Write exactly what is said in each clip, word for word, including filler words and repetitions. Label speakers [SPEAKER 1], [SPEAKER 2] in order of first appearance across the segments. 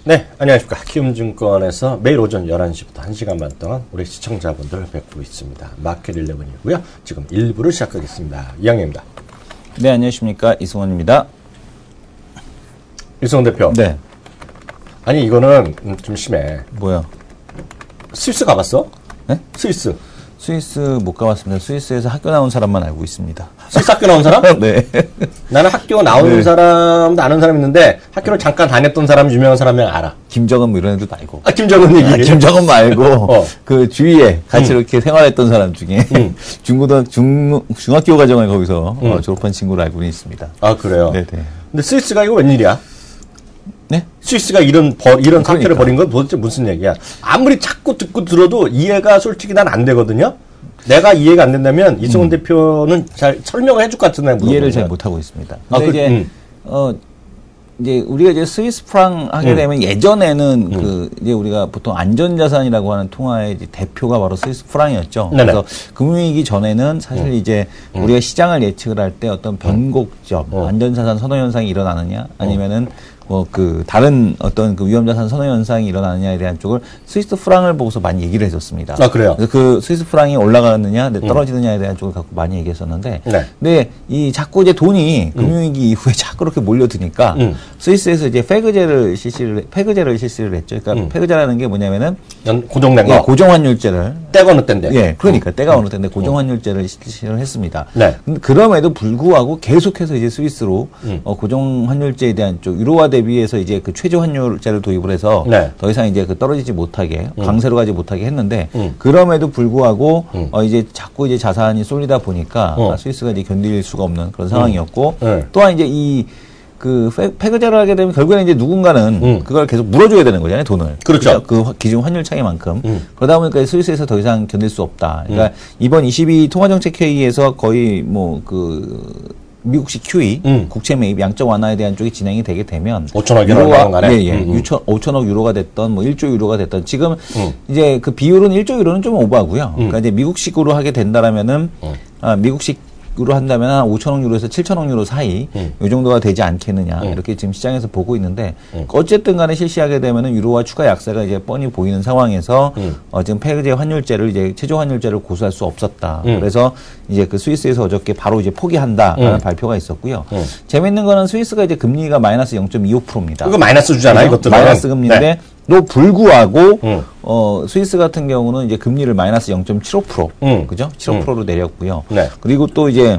[SPEAKER 1] 네, 안녕하십니까. 키움증권에서 매일 오전 열한 시부터 한 시간 반 동안 우리 시청자분들을 뵙고 있습니다. 마켓 일레븐이고요. 지금 일 부를 시작하겠습니다. 이양입니다.
[SPEAKER 2] 네, 안녕하십니까. 이승원입니다.
[SPEAKER 1] 이승원 대표.
[SPEAKER 2] 네.
[SPEAKER 1] 아니, 이거는 좀 심해.
[SPEAKER 2] 뭐야?
[SPEAKER 1] 스위스 가봤어?
[SPEAKER 2] 네?
[SPEAKER 1] 스위스.
[SPEAKER 2] 스위스 못 가봤습니다. 스위스에서 학교 나온 사람만 알고 있습니다.
[SPEAKER 1] 스위스 학교 나온 사람?
[SPEAKER 2] 네.
[SPEAKER 1] 나는 학교 나온
[SPEAKER 2] 네.
[SPEAKER 1] 사람도 아는 사람 있는데 학교를 잠깐 다녔던 사람, 유명한 사람이 알아.
[SPEAKER 2] 김정은 뭐 이런 애도 말고.
[SPEAKER 1] 아, 김정은 얘기.
[SPEAKER 2] 아, 김정은 말고
[SPEAKER 1] 어.
[SPEAKER 2] 그 주위에 같이
[SPEAKER 1] 음.
[SPEAKER 2] 이렇게 생활했던 사람 중에
[SPEAKER 1] 음.
[SPEAKER 2] 중고등 중 중학교 과정을 거기서
[SPEAKER 1] 음.
[SPEAKER 2] 어, 졸업한 친구를 알고는 있습니다.
[SPEAKER 1] 아, 그래요?
[SPEAKER 2] 네네.
[SPEAKER 1] 근데 스위스가 이거 웬일이야?
[SPEAKER 2] 네?
[SPEAKER 1] 스위스가 이런 버, 이런
[SPEAKER 2] 그러니까.
[SPEAKER 1] 사태를 벌인 건 도대체 무슨 얘기야? 아무리 자꾸 듣고 들어도 이해가 솔직히 난 안 되거든요. 내가 이해가 안 된다면 이승훈 음. 대표는 잘 설명을 해줄 것 같은데
[SPEAKER 2] 이해를 잘 못하고 있습니다. 근데
[SPEAKER 1] 아, 그,
[SPEAKER 2] 이제
[SPEAKER 1] 음.
[SPEAKER 2] 어 이제 우리가 이제 스위스 프랑 하게
[SPEAKER 1] 음.
[SPEAKER 2] 되면 예전에는
[SPEAKER 1] 음.
[SPEAKER 2] 그 이제 우리가 보통 안전자산이라고 하는 통화의 이제 대표가 바로 스위스 프랑이었죠.
[SPEAKER 1] 네네.
[SPEAKER 2] 그래서 금융위기 전에는 사실
[SPEAKER 1] 음.
[SPEAKER 2] 이제
[SPEAKER 1] 음.
[SPEAKER 2] 우리가 시장을 예측을 할 때 어떤 변곡점,
[SPEAKER 1] 음.
[SPEAKER 2] 안전자산 선호 현상이 일어나느냐, 아니면은 뭐 그 다른 어떤 그 위험자산 선호 현상이 일어나느냐에 대한 쪽을 스위스 프랑을 보고서 많이 얘기를 했었습니다.
[SPEAKER 1] 아, 그래요?
[SPEAKER 2] 그래서 그 스위스 프랑이 올라가느냐, 떨어지느냐에 대한 쪽을 갖고 많이 얘기했었는데,
[SPEAKER 1] 네.
[SPEAKER 2] 근데 이 자꾸 이제 돈이 금융위기 이후에 자꾸 그렇게 몰려드니까
[SPEAKER 1] 음.
[SPEAKER 2] 스위스에서 이제 페그제를 실시를 페그제를 실시를 했죠. 그러니까
[SPEAKER 1] 음.
[SPEAKER 2] 페그제라는 게 뭐냐면은
[SPEAKER 1] 연, 고정된
[SPEAKER 2] 예,
[SPEAKER 1] 거.
[SPEAKER 2] 고정환율제를
[SPEAKER 1] 때가 어느 때인데.
[SPEAKER 2] 예, 그러니까 때가 어느 때인데 고정환율제를 실시를 했습니다.
[SPEAKER 1] 네.
[SPEAKER 2] 근데 그럼에도 불구하고 계속해서 이제 스위스로
[SPEAKER 1] 음.
[SPEAKER 2] 어, 고정환율제에 대한 쪽 유로화 대비해서 이제 그 최저환율제를 도입을 해서
[SPEAKER 1] 네.
[SPEAKER 2] 더 이상 이제 그 떨어지지 못하게
[SPEAKER 1] 음.
[SPEAKER 2] 강세로 가지 못하게 했는데
[SPEAKER 1] 음.
[SPEAKER 2] 그럼에도 불구하고
[SPEAKER 1] 음.
[SPEAKER 2] 어, 이제 자꾸 이제 자산이 쏠리다 보니까
[SPEAKER 1] 어.
[SPEAKER 2] 아, 스위스가 이제 견딜 수가 없는 그런 상황이었고
[SPEAKER 1] 음. 네.
[SPEAKER 2] 또한 이제 이 그 페그제를 하게 되면 결국에는 이제 누군가는
[SPEAKER 1] 음.
[SPEAKER 2] 그걸 계속 물어줘야 되는 거잖아요, 돈을.
[SPEAKER 1] 그렇죠.
[SPEAKER 2] 그 화- 기준 환율 차이만큼.
[SPEAKER 1] 음.
[SPEAKER 2] 그러다 보니까 스위스에서 더 이상 견딜 수 없다. 그러니까 이번 이십이 통화정책회의에서 거의 뭐 그 미국식 큐이,
[SPEAKER 1] 음.
[SPEAKER 2] 국채 매입, 양적 완화에 대한 쪽이 진행이 되게 되면
[SPEAKER 1] 오천억이
[SPEAKER 2] 유로가
[SPEAKER 1] 얼마나 가네?
[SPEAKER 2] 예, 예.
[SPEAKER 1] 음, 음.
[SPEAKER 2] 오천억 유로가 됐던 뭐 일조 유로가 됐던 지금
[SPEAKER 1] 음.
[SPEAKER 2] 이제 그 비율은 일조 유로는 좀 오버하고요. 그러니까 이제 미국식으로 하게 된다라면은
[SPEAKER 1] 음.
[SPEAKER 2] 아, 미국식 으로 한다면 한 오천억 유로에서 칠천억 유로 사이
[SPEAKER 1] 음.
[SPEAKER 2] 이 정도가 되지 않겠느냐
[SPEAKER 1] 음.
[SPEAKER 2] 이렇게 지금 시장에서 보고 있는데
[SPEAKER 1] 음.
[SPEAKER 2] 어쨌든 간에 실시하게 되면은 유로화 추가 약세가 이제 뻔히 보이는 상황에서
[SPEAKER 1] 음.
[SPEAKER 2] 어, 지금 페그제 환율제를 이제 최저 환율제를 고수할 수 없었다.
[SPEAKER 1] 음.
[SPEAKER 2] 그래서 이제 그 스위스에서 어저께 바로 이제 포기한다라는
[SPEAKER 1] 음.
[SPEAKER 2] 발표가 있었고요.
[SPEAKER 1] 음.
[SPEAKER 2] 재밌는 거는 스위스가 이제 금리가 마이너스 영 점 이오 퍼센트입니다.
[SPEAKER 1] 이거 마이너스 주잖아요, 이것들은.
[SPEAKER 2] 마이너스 금리인데
[SPEAKER 1] 네.
[SPEAKER 2] 또 불구하고
[SPEAKER 1] 음.
[SPEAKER 2] 어 스위스 같은 경우는 이제 금리를 마이너스 영 점 칠오 퍼센트
[SPEAKER 1] 음.
[SPEAKER 2] 그죠? 칠오 퍼센트로 내렸고요.
[SPEAKER 1] 네.
[SPEAKER 2] 그리고 또 이제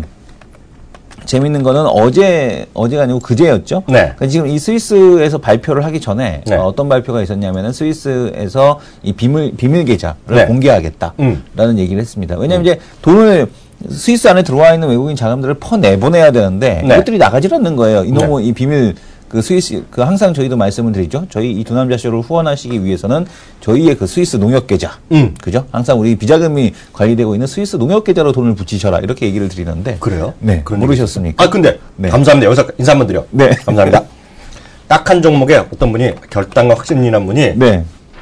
[SPEAKER 2] 재밌는 거는 어제, 어제가 아니고 그제였죠?
[SPEAKER 1] 네.
[SPEAKER 2] 그러니까 지금 이 스위스에서 발표를 하기 전에
[SPEAKER 1] 네.
[SPEAKER 2] 어, 어떤 발표가 있었냐면은 스위스에서 이 비밀, 비밀 계좌를
[SPEAKER 1] 네.
[SPEAKER 2] 공개하겠다라는
[SPEAKER 1] 음.
[SPEAKER 2] 얘기를 했습니다. 왜냐면 하 이제 돈을 스위스 안에 들어와 있는 외국인 자금들을 퍼내보내야 되는데
[SPEAKER 1] 네.
[SPEAKER 2] 이것들이 나가질 않는 거예요. 이놈의 이 비밀 그 스위스 그 항상 저희도 말씀을 드리죠. 저희 이 두 남자 쇼를 후원하시기 위해서는 저희의 그 스위스 농협 계좌,
[SPEAKER 1] 음.
[SPEAKER 2] 그죠? 항상 우리 비자금이 관리되고 있는 스위스 농협 계좌로 돈을 붙이셔라 이렇게 얘기를 드리는데
[SPEAKER 1] 그래요?
[SPEAKER 2] 네,
[SPEAKER 1] 그런
[SPEAKER 2] 모르셨습니까?
[SPEAKER 1] 아, 근데
[SPEAKER 2] 네.
[SPEAKER 1] 감사합니다. 여기서 인사 한번 드려.
[SPEAKER 2] 네.
[SPEAKER 1] 감사합니다. 딱 한 종목에 어떤 분이 결단과 확신이란 분이
[SPEAKER 2] 네,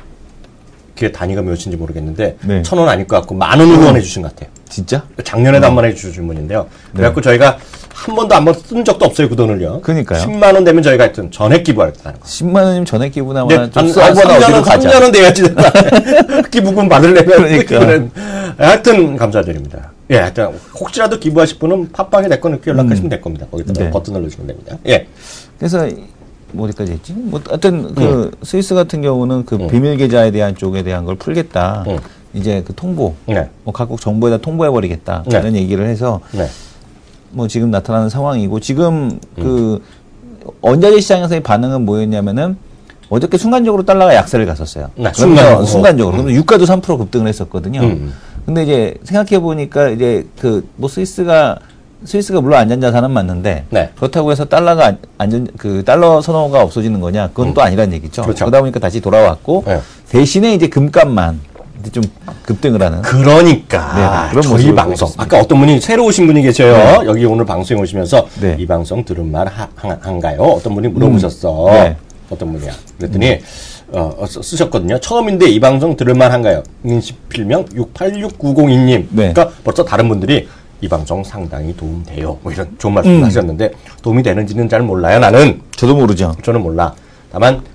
[SPEAKER 1] 그게 단위가 몇인지 모르겠는데
[SPEAKER 2] 네.
[SPEAKER 1] 천 원 아닐 것 같고 만 원을 후원해 주신 것 같아요.
[SPEAKER 2] 진짜?
[SPEAKER 1] 작년에도 한 번 해주신 분인데요. 그래갖고 저희가 한 번도 한 번 쓴 적도 없어요, 그 돈을요.
[SPEAKER 2] 그러니까요.
[SPEAKER 1] 십만 원 되면 저희가 하여튼 전액 기부하겠다는 거.
[SPEAKER 2] 십만 원이면 전액 기부나
[SPEAKER 1] 근데
[SPEAKER 2] 좀
[SPEAKER 1] 한, 한
[SPEAKER 2] 써보나
[SPEAKER 1] 삼 년
[SPEAKER 2] 어디로
[SPEAKER 1] 원,
[SPEAKER 2] 가자.
[SPEAKER 1] 삼 년 원 돼야지. 기부금 받으려면.
[SPEAKER 2] 그러니까.
[SPEAKER 1] 기부는. 하여튼 감사드립니다. 예, 하여튼 혹시라도 기부하실 분은 팟빵에 내 거 넣고 연락하시면 될 겁니다. 거기다가
[SPEAKER 2] 네.
[SPEAKER 1] 버튼 눌러주시면 됩니다. 예.
[SPEAKER 2] 그래서 뭐까지 했지? 뭐 하여튼 그 스위스 같은 경우는 그
[SPEAKER 1] 음.
[SPEAKER 2] 비밀 계좌에 대한 쪽에 대한 걸 풀겠다.
[SPEAKER 1] 음.
[SPEAKER 2] 이제 그 통보,
[SPEAKER 1] 네.
[SPEAKER 2] 뭐 각국 정부에다 통보해 버리겠다.
[SPEAKER 1] 네.
[SPEAKER 2] 이런 얘기를 해서
[SPEAKER 1] 네.
[SPEAKER 2] 뭐 지금 나타나는 상황이고 지금 그 원자재 시장에서의 반응은 뭐였냐면은 어저께 순간적으로 달러가 약세를 갔었어요.
[SPEAKER 1] 네,
[SPEAKER 2] 그러면서
[SPEAKER 1] 순간적으로.
[SPEAKER 2] 순간적으로.
[SPEAKER 1] 음.
[SPEAKER 2] 그러면 유가도 삼 퍼센트 급등을 했었거든요.
[SPEAKER 1] 음.
[SPEAKER 2] 근데 이제 생각해 보니까 이제 그 뭐 스위스가 스위스가 물론 안전자산은 맞는데
[SPEAKER 1] 네.
[SPEAKER 2] 그렇다고 해서 달러가 안- 안전 그 달러 선호가 없어지는 거냐? 그건 또 아니란 얘기죠.
[SPEAKER 1] 그렇죠.
[SPEAKER 2] 그러다 보니까 다시 돌아왔고
[SPEAKER 1] 네.
[SPEAKER 2] 대신에 이제 금값만 이제 좀 급등을 하는.
[SPEAKER 1] 그러니까
[SPEAKER 2] 네, 그런
[SPEAKER 1] 저희
[SPEAKER 2] 모습을
[SPEAKER 1] 방송
[SPEAKER 2] 보였습니다.
[SPEAKER 1] 아까 어떤 분이 새로 오신 분이 계셔요. 여기 오늘 방송에 오시면서
[SPEAKER 2] 네.
[SPEAKER 1] 이 방송 들은 말 하- 한- 한가요? 어떤 분이 물어보셨어.
[SPEAKER 2] 네.
[SPEAKER 1] 어떤 분이야? 그랬더니 어, 어, 쓰- 쓰셨거든요. 처음인데 이 방송 들을 만 한가요? 인식필명 육팔육구공이 님.
[SPEAKER 2] 네.
[SPEAKER 1] 그러니까 벌써 다른 분들이 이 방송 상당히 도움돼요. 뭐 이런 좋은 말씀을
[SPEAKER 2] 음.
[SPEAKER 1] 하셨는데 도움이 되는지는 잘 몰라요. 나는
[SPEAKER 2] 저도 모르죠.
[SPEAKER 1] 저는 몰라. 다만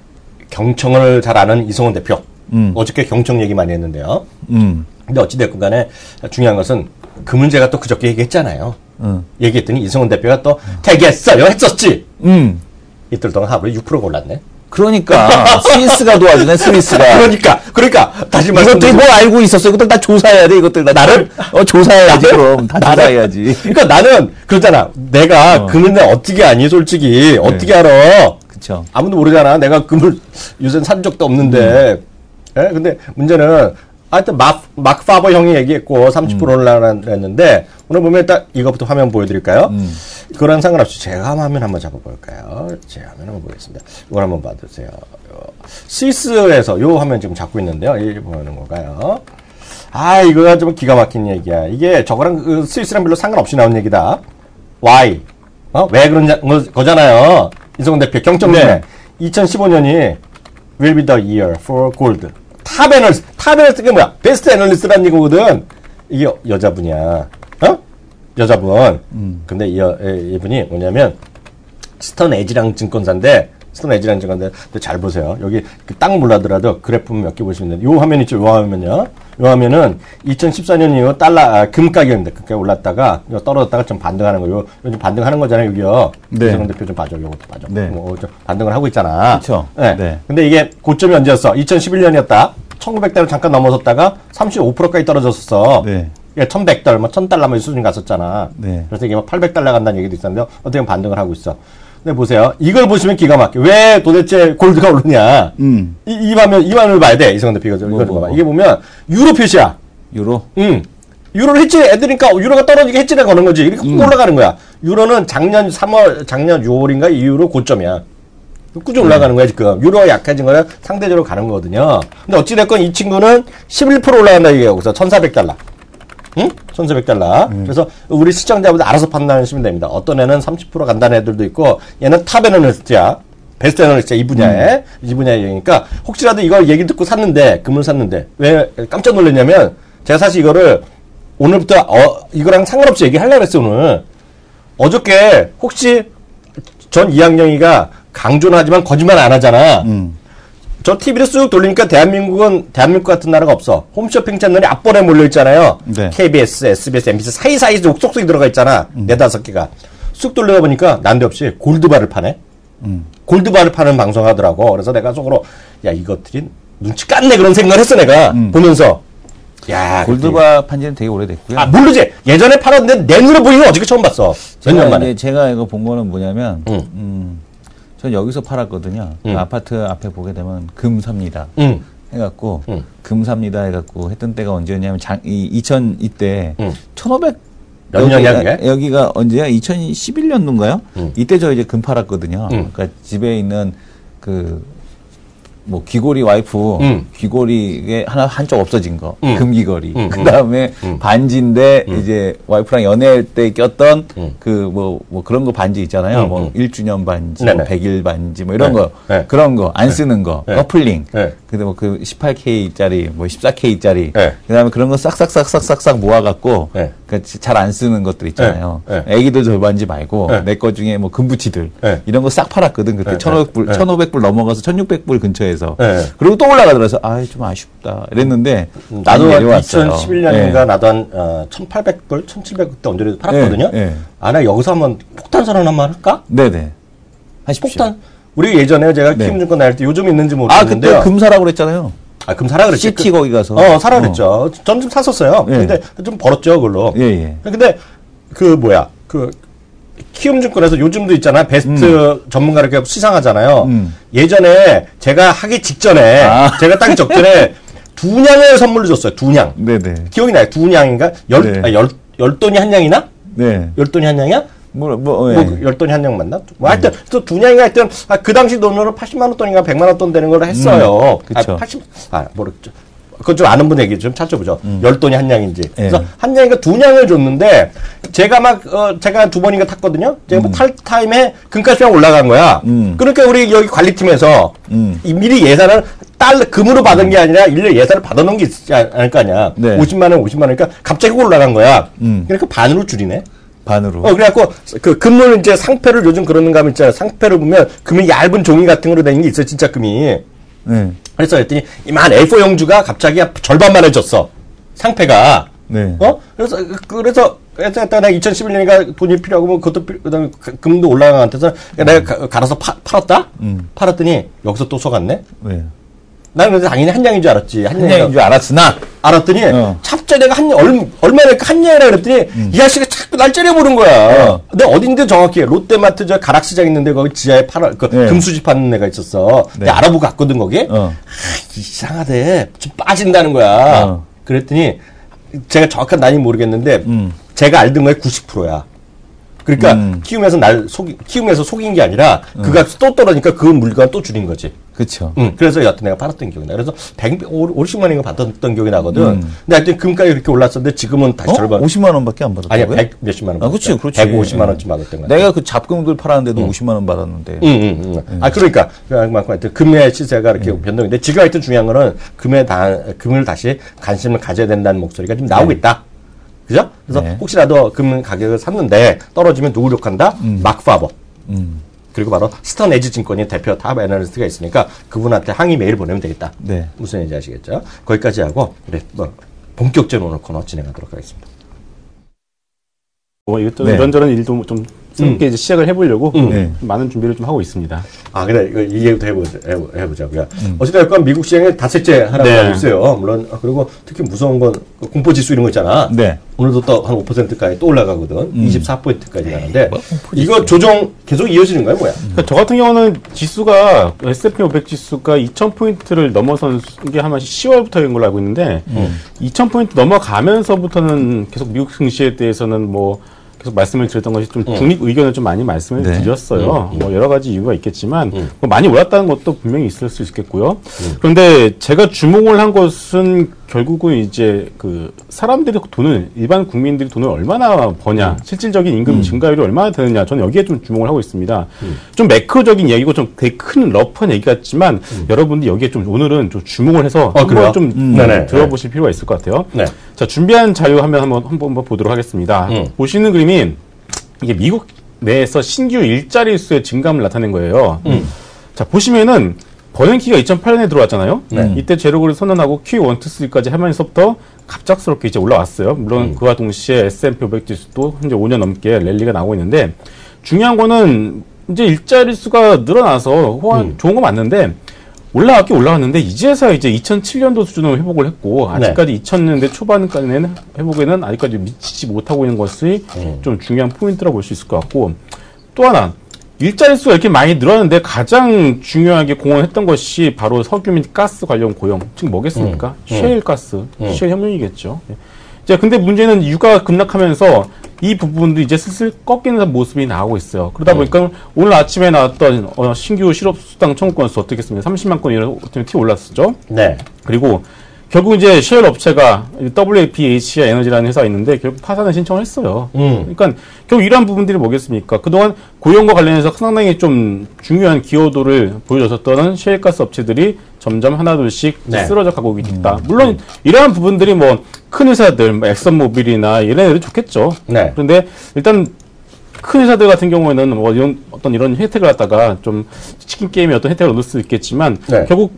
[SPEAKER 1] 경청을 잘 아는 이성훈 대표.
[SPEAKER 2] 음.
[SPEAKER 1] 어저께 경청 얘기 많이 했는데요.
[SPEAKER 2] 음.
[SPEAKER 1] 근데 어찌됐건 간에 중요한 것은 그 문제가 또 그저께 얘기했잖아요.
[SPEAKER 2] 음.
[SPEAKER 1] 얘기했더니 이성훈 대표가 또 되겠어요 했었지.
[SPEAKER 2] 음.
[SPEAKER 1] 이틀 동안 하루에 육 퍼센트가 올랐네.
[SPEAKER 2] 그러니까 스위스가 도와주네. 스위스가.
[SPEAKER 1] 그러니까 그러니까 다시 말씀.
[SPEAKER 2] 이것들이 뭘 알고 있었어. 이것들 다 조사해야 돼. 이것들 다 나를 어 조사해야지. 그럼 다 조사해야지.
[SPEAKER 1] 그러니까 나는 그러잖아. 내가
[SPEAKER 2] 어.
[SPEAKER 1] 금을 내 어떻게 아니 솔직히 네. 어떻게 알아?
[SPEAKER 2] 그렇죠.
[SPEAKER 1] 아무도 모르잖아. 내가 금을 요새 산 적도 없는데. 음. 예? 근데 문제는 하여튼 막 막 파버 형이 얘기했고 삼십 퍼센트 음. 올라갔는데 오늘 보면 딱 이것부터 화면 보여드릴까요? 음. 그거랑 상관없이 제가 화면 한번 잡아볼까요? 제 화면 한번 보겠습니다. 이걸 한번 봐주세요. 스위스에서 요 화면 지금 잡고 있는데요. 이게 보는 건가요? 아 이거가 좀 기가 막힌 얘기야. 이게 저거랑 그 스위스랑 별로 상관없이 나온 얘기다. Why? 어? 왜 그런 거잖아요. 이성훈 대표 경점내 네. 이천십오 년이 will be the year for gold. 탑 애널리스트, 탑 애널리스트가 뭐야? 베스트 애널리스트라는 얘기거든. 이게 여자분이야. 어? 여자분. 음. 근데 이, 이, 이분이 뭐냐면, 스턴 에지랑 증권사인데, 스턴 에지랑 증권사인데, 잘 보세요. 여기 딱 몰라더라도 그래프 몇 개 보시면 돼요. 요 화면 있죠? 요 화면요. 요 화면은 이천십사 년 이후 달러, 아, 금 가격입니다. 그렇게 올랐다가, 떨어졌다가 좀 반등하는 거예요. 요즘 반등하는 거잖아요, 여기요. 네. 이성훈 대표 좀 봐줘. 요것도 봐줘.
[SPEAKER 2] 네.
[SPEAKER 1] 뭐, 좀 반등을 하고 있잖아.
[SPEAKER 2] 그쵸.
[SPEAKER 1] 네.
[SPEAKER 2] 네.
[SPEAKER 1] 근데 이게 고점이 언제였어? 이천십일 년이었다. 천구백 달러 잠깐 넘어섰다가 삼십오 퍼센트까지 떨어졌었어. 네. 천백 달러, 뭐 천 달러 뭐 수준 갔었잖아. 네. 그래서 이게 뭐 팔백 달러 간다는 얘기도 있었는데 어떻게 보면 반등을 하고 있어. 근데 보세요. 이걸 보시면 기가 막혀. 왜 도대체 골드가 오르냐? 음. 이, 이 화면, 이 화면을 봐야 돼. 이성훈 대표. 이거 뭐, 봐. 이게 보면 유로 표시야.
[SPEAKER 2] 유로?
[SPEAKER 1] 응. 유로를 해지, 애들이니까 유로가 떨어지게 해지를 거는 거지. 이렇게 음. 올라가는 거야. 유로는 작년 삼월, 작년 유월인가 이후로 고점이야. 꾸준히 올라가는 거야, 지금. 유로가 약해진 거야 상대적으로 가는 거거든요. 근데 어찌됐건 이 친구는 십일 퍼센트 올라간다, 이게 여기서. 천사백 달러. 응? 천사백 달러. 음. 그래서 우리 시청자분들 알아서 판단하시면 됩니다. 어떤 애는 삼십 퍼센트 간다는 애들도 있고, 얘는 탑 애널리스트야. 베스트 애널리스트야, 이 분야에. 음. 이 분야에 얘기니까, 혹시라도 이걸 얘기 듣고 샀는데, 금을 샀는데, 왜 깜짝 놀랐냐면, 제가 사실 이거를 오늘부터, 어, 이거랑 상관없이 얘기하려고 했어, 오늘. 어저께, 혹시 전 이학영이가 강조는 하지만 거짓말 안 하잖아. 음. 저 티비를 쑥 돌리니까 대한민국은 대한민국 같은 나라가 없어. 홈쇼핑 채널이 앞번에 몰려 있잖아요. 네. 케이비에스, 에스비에스, 엠비씨 사이사이 쏙쏙 들어가 있잖아. 음. 네다섯 개가. 쑥 돌려다 보니까 난데없이 골드바를 파네. 음. 골드바를 파는 방송 하더라고. 그래서 내가 속으로 야 이것들이 눈치 깠네 그런 생각을 했어 내가 음. 보면서. 야
[SPEAKER 2] 골드바 판지는 되게 오래됐고요.
[SPEAKER 1] 아 모르지. 예전에 팔았는데 내 눈에 보이는 건 어저께 처음 봤어. 몇 년 만에.
[SPEAKER 2] 제가 이거 본 거는 뭐냐면. 음. 음. 전 여기서 팔았거든요. 음. 그 아파트 앞에 보게 되면 금 삽니다. 음. 해갖고 음. 금 삽니다 해갖고 했던 때가 언제였냐면 장, 이 이천 이때 음. 천오백
[SPEAKER 1] 몇 년이야
[SPEAKER 2] 여기가 언제야? 이천십일 년도인가요? 음. 이때 저 이제 금 팔았거든요. 음. 그러니까 집에 있는 그 뭐 귀걸이 와이프 음. 귀걸이에 하나 한쪽 없어진 거 음. 금귀걸이 음. 그 다음에 음. 반지인데 음. 이제 와이프랑 연애할 때 꼈던 음. 그 뭐 뭐 그런 거 반지 있잖아요. 음. 뭐 일 주년 반지, 뭐 백 일 반지 뭐 이런 네. 거 네. 그런 거 안 쓰는 거 네. 커플링 네. 근데 뭐 그 십팔 케이짜리 뭐 십사 케이짜리 네. 그다음에 그런 거 싹싹싹싹싹싹 모아갖고 네. 그 잘 안 쓰는 것들 있잖아요. 네. 네. 애기들 절반지 말고 네. 내 거 중에 뭐 금부치들 네. 이런 거 싹 팔았거든. 그때 네. 천오백 불 네. 천오백 불 넘어가서 천육백 불 근처에서 네. 그리고 또 올라가더라서 아 좀 아쉽다 이랬는데
[SPEAKER 1] 나도 이천십일 년인가 네. 나도 한 어, 천팔백 불, 천칠백 불 때 언제라도 팔았거든요. 네. 네. 아, 나 여기서 한번 폭탄 선언 한번 할까?
[SPEAKER 2] 네네. 하십시오.
[SPEAKER 1] 폭탄. 우리 예전에 제가 네. 키움증권 나갈 때 요즘 있는지 모르겠는데.
[SPEAKER 2] 아, 그때 금 사라고 그랬잖아요.
[SPEAKER 1] 아, 금 사라 그랬지.
[SPEAKER 2] 시티 거기 가서.
[SPEAKER 1] 어, 사라 그랬죠. 어. 전 좀 샀었어요. 예. 근데 좀 벌었죠, 그걸로. 예, 예. 근데 그 뭐야, 그 키움증권에서 요즘도 있잖아. 베스트 음. 전문가 이렇게 시상하잖아요. 음. 예전에 제가 하기 직전에, 아. 제가 따기 직전에 두 냥을 선물로 줬어요. 두 냥. 네네. 기억이 나요. 두 냥인가? 열, 네. 아, 열, 열 돈이 한 냥이나? 네. 열 돈이 한 냥이야?
[SPEAKER 2] 뭐, 뭐, 예.
[SPEAKER 1] 뭐, 열 돈이 한 냥 맞나? 뭐, 하여튼, 또 두 냥이가 하여튼, 아, 그 당시 돈으로 팔십만 원 돈인가 백만 원 돈 되는 걸 했어요. 음, 그쵸. 아, 팔십, 아, 모르겠죠. 그건 좀 아는 분 얘기 좀 찾아보죠. 음. 열 돈이 한 냥인지. 예. 그래서 한 냥인가 두 냥을 줬는데, 제가 막, 어, 제가 두 번인가 탔거든요? 제가 음. 탈 타임에 금가스가 올라간 거야. 음. 그러니까 우리 여기 관리팀에서, 음. 이 미리 예산을 달러, 금으로 받은 음. 게 아니라 일 년 예산을 받아놓은 게 있지 않을 거 아니야. 네. 오십만 원, 오십만 원이니까 갑자기 올라간 거야. 음. 그러니까 반으로 줄이네.
[SPEAKER 2] 반으로.
[SPEAKER 1] 어, 그래갖고, 그, 금을 이제 상패를 요즘 그러는 감 있잖아요. 상패를 보면 금이 얇은 종이 같은 거로 된 게 있어, 진짜 금이.
[SPEAKER 2] 네.
[SPEAKER 1] 그래서 그랬더니 이만 에이포 용주가 갑자기 절반만 해졌어. 상패가.
[SPEAKER 2] 네.
[SPEAKER 1] 어? 그래서 그래서 그래서 내가 이천십일 년이니까 돈이 필요하고 뭐 그것도 필요, 그다음에 금도 올라간 것 같아서 내가 가, 갈아서 파, 팔았다.
[SPEAKER 2] 음.
[SPEAKER 1] 팔았더니 여기서 또 속았네.
[SPEAKER 2] 네.
[SPEAKER 1] 나는 그래서 당연히 한양인 줄 알았지.
[SPEAKER 2] 한양인 줄 알았으나
[SPEAKER 1] 알았더니
[SPEAKER 2] 어.
[SPEAKER 1] 갑자기 내가 한 얼, 얼마나 한양이라 그랬더니 음. 이 아저씨가 자꾸 날 째려보는 거야.
[SPEAKER 2] 어.
[SPEAKER 1] 근데 어딘데 정확히 롯데마트 저 가락시장 있는데 거기 지하에 팔아 그
[SPEAKER 2] 네.
[SPEAKER 1] 금수집 파는 데가 있었어.
[SPEAKER 2] 네.
[SPEAKER 1] 내가 알아보고 갔거든 거기.
[SPEAKER 2] 어.
[SPEAKER 1] 아, 이상하대. 좀 빠진다는 거야.
[SPEAKER 2] 어.
[SPEAKER 1] 그랬더니 제가 정확한 난이 모르겠는데
[SPEAKER 2] 음.
[SPEAKER 1] 제가 알던 거에 구십 퍼센트야. 그러니까
[SPEAKER 2] 음.
[SPEAKER 1] 키움에서 날 속, 키움에서 속인 게 아니라 그가 또 떨어지니까 그 물건 또 줄인 거지.
[SPEAKER 2] 그쵸.
[SPEAKER 1] 응, 그래서 여튼 내가 팔았던 기억이 나. 그래서 백, 오십만 원인가 받았던 기억이 나거든.
[SPEAKER 2] 음.
[SPEAKER 1] 근데 하여튼 금가가 이렇게 올랐었는데 지금은 다시
[SPEAKER 2] 어?
[SPEAKER 1] 절반.
[SPEAKER 2] 오십만 원밖에 안 받았다고요?
[SPEAKER 1] 아니야, 백 몇십만 원.
[SPEAKER 2] 아, 그치, 그렇지.
[SPEAKER 1] 백오십만 원쯤 받았던 거야.
[SPEAKER 2] 내가 그 잡금들 팔았는데도 오십만 원 받았는데.
[SPEAKER 1] 응, 응, 응. 아, 그러니까. 그만큼 하여튼 금의 시세가 이렇게
[SPEAKER 2] 음.
[SPEAKER 1] 변동인데 지금 하여튼 중요한 거는 금에 다, 금을 다시 관심을 가져야 된다는 목소리가 지금 나오고 있다. 그죠? 그래서
[SPEAKER 2] 네.
[SPEAKER 1] 혹시라도 금 가격을 샀는데 떨어지면 누구 욕한다?
[SPEAKER 2] 음.
[SPEAKER 1] 마크 파버.
[SPEAKER 2] 음.
[SPEAKER 1] 그리고 바로 스턴 에지 증권이 대표 탑 애널리스트가 있으니까 그분한테 항의 메일 보내면 되겠다.
[SPEAKER 2] 네.
[SPEAKER 1] 무슨 얘기인지 아시겠죠? 거기까지 하고 그래 뭐 본격적인 오늘 코너 진행하도록 하겠습니다.
[SPEAKER 3] 뭐 이것도
[SPEAKER 2] 네.
[SPEAKER 3] 이런저런 일도 좀 새롭게
[SPEAKER 1] 음.
[SPEAKER 3] 이제 시작을 해보려고
[SPEAKER 1] 음.
[SPEAKER 2] 네.
[SPEAKER 3] 많은 준비를 좀 하고 있습니다.
[SPEAKER 1] 아, 그래. 이거 이 얘기도 해보자, 해보, 해보자고요. 음. 어쨌든 미국 시장에 닷새째 하락을
[SPEAKER 3] 네.
[SPEAKER 1] 하고 있어요. 물론, 아, 그리고 특히 무서운 건 공포지수 이런 거 있잖아.
[SPEAKER 2] 네.
[SPEAKER 1] 오늘도 또 한 오 퍼센트까지 또 올라가거든.
[SPEAKER 2] 음.
[SPEAKER 1] 이십사 퍼센트까지 가는데.
[SPEAKER 2] 뭐,
[SPEAKER 1] 이거 조정 계속 이어지는 거야, 뭐야?
[SPEAKER 3] 그러니까 저 같은 경우는 지수가 에스 앤 피 오백 지수가 이천 포인트를 넘어선 게 아마 시월부터인 걸로 알고 있는데
[SPEAKER 1] 음.
[SPEAKER 3] 이천 포인트 넘어가면서부터는 계속 미국 증시에 대해서는 뭐 계속 말씀을 드렸던 것이 좀 중립 의견을 좀 많이 말씀을
[SPEAKER 2] 네.
[SPEAKER 3] 드렸어요.
[SPEAKER 1] 음.
[SPEAKER 3] 뭐 여러 가지 이유가 있겠지만
[SPEAKER 1] 음.
[SPEAKER 3] 뭐 많이 올랐다는 것도 분명히 있을 수 있겠고요. 그런데 제가 주목을 한 것은 결국은 이제 그 사람들이 돈을 일반 국민들이 돈을 얼마나 버냐, 실질적인 임금 증가율이 얼마나 되느냐, 저는 여기에 좀 주목을 하고 있습니다. 좀 매크로적인 얘기고 좀 되게 큰 러프한 얘기 같지만 여러분들이 여기에 좀 오늘은 좀 주목을 해서
[SPEAKER 1] 어, 그래요?
[SPEAKER 3] 한번 좀
[SPEAKER 1] 음. 네네.
[SPEAKER 3] 들어보실 필요가 있을 것 같아요.
[SPEAKER 1] 네.
[SPEAKER 3] 자, 준비한 자료 한번 한번 한번 보도록 하겠습니다.
[SPEAKER 1] 음.
[SPEAKER 3] 보시는 그림이 이게 미국 내에서 신규 일자리 수의 증감을 나타낸 거예요.
[SPEAKER 1] 음.
[SPEAKER 3] 자, 보시면은 버냉키가 이천팔 년에 들어왔잖아요.
[SPEAKER 1] 네.
[SPEAKER 3] 이때 제로그를 선언하고 큐 원, 투, 쓰리까지 하면서부터 갑작스럽게 이제 올라왔어요. 물론
[SPEAKER 1] 음.
[SPEAKER 3] 그와 동시에 에스 앤 피 오백 지수도 현재 오 년 넘게 랠리가 나오고 있는데 중요한 거는 이제 일자리 수가 늘어나서 호환
[SPEAKER 1] 음.
[SPEAKER 3] 좋은 거 맞는데 올라왔긴 올라왔는데 이제서야 이제 이천칠 년도 수준으로 회복을 했고 아직까지
[SPEAKER 1] 네.
[SPEAKER 3] 이천 년대 초반까지는 회복에는 아직까지 미치지 못하고 있는 것이
[SPEAKER 1] 음.
[SPEAKER 3] 좀 중요한 포인트라고 볼 수 있을 것 같고 또 하나 일자리 수가 이렇게 많이 늘었는데 가장 중요하게 공헌했던 것이 바로 석유 및 가스 관련 고용. 지금 뭐겠습니까?
[SPEAKER 1] 음.
[SPEAKER 3] 셰일 가스,
[SPEAKER 1] 음.
[SPEAKER 3] 셰일 혁명이겠죠. 예. 자, 근데 문제는 유가가 급락하면서 이 부분도 이제 슬슬 꺾이는 모습이 나오고 있어요. 그러다 보니까 오늘 아침에 나왔던 어, 신규 실업수당 청구 건수 어떻겠습니까? 삼십만 건 이렇게 튀어 올랐었죠.
[SPEAKER 1] 네.
[SPEAKER 3] 그리고 결국 이제 셰일 업체가 더블유 에이 피 에이치 에너지라는 회사가 있는데 결국 파산을 신청을 했어요.
[SPEAKER 1] 음.
[SPEAKER 3] 그러니까 결국 이러한 부분들이 뭐겠습니까? 그동안 고용과 관련해서 상당히 좀 중요한 기여도를 보여줬었던 셰일가스 업체들이 점점 하나둘씩
[SPEAKER 1] 네.
[SPEAKER 3] 쓰러져 가고 있다. 물론 이러한 부분들이 뭐 큰 회사들, 뭐 엑선모빌이나 이런 애들이 좋겠죠.
[SPEAKER 1] 네.
[SPEAKER 3] 그런데 일단 큰 회사들 같은 경우에는 뭐 이런 어떤 이런 혜택을 갖다가 좀 치킨 게임의 어떤 혜택을 얻을 수 있겠지만
[SPEAKER 1] 네.
[SPEAKER 3] 결국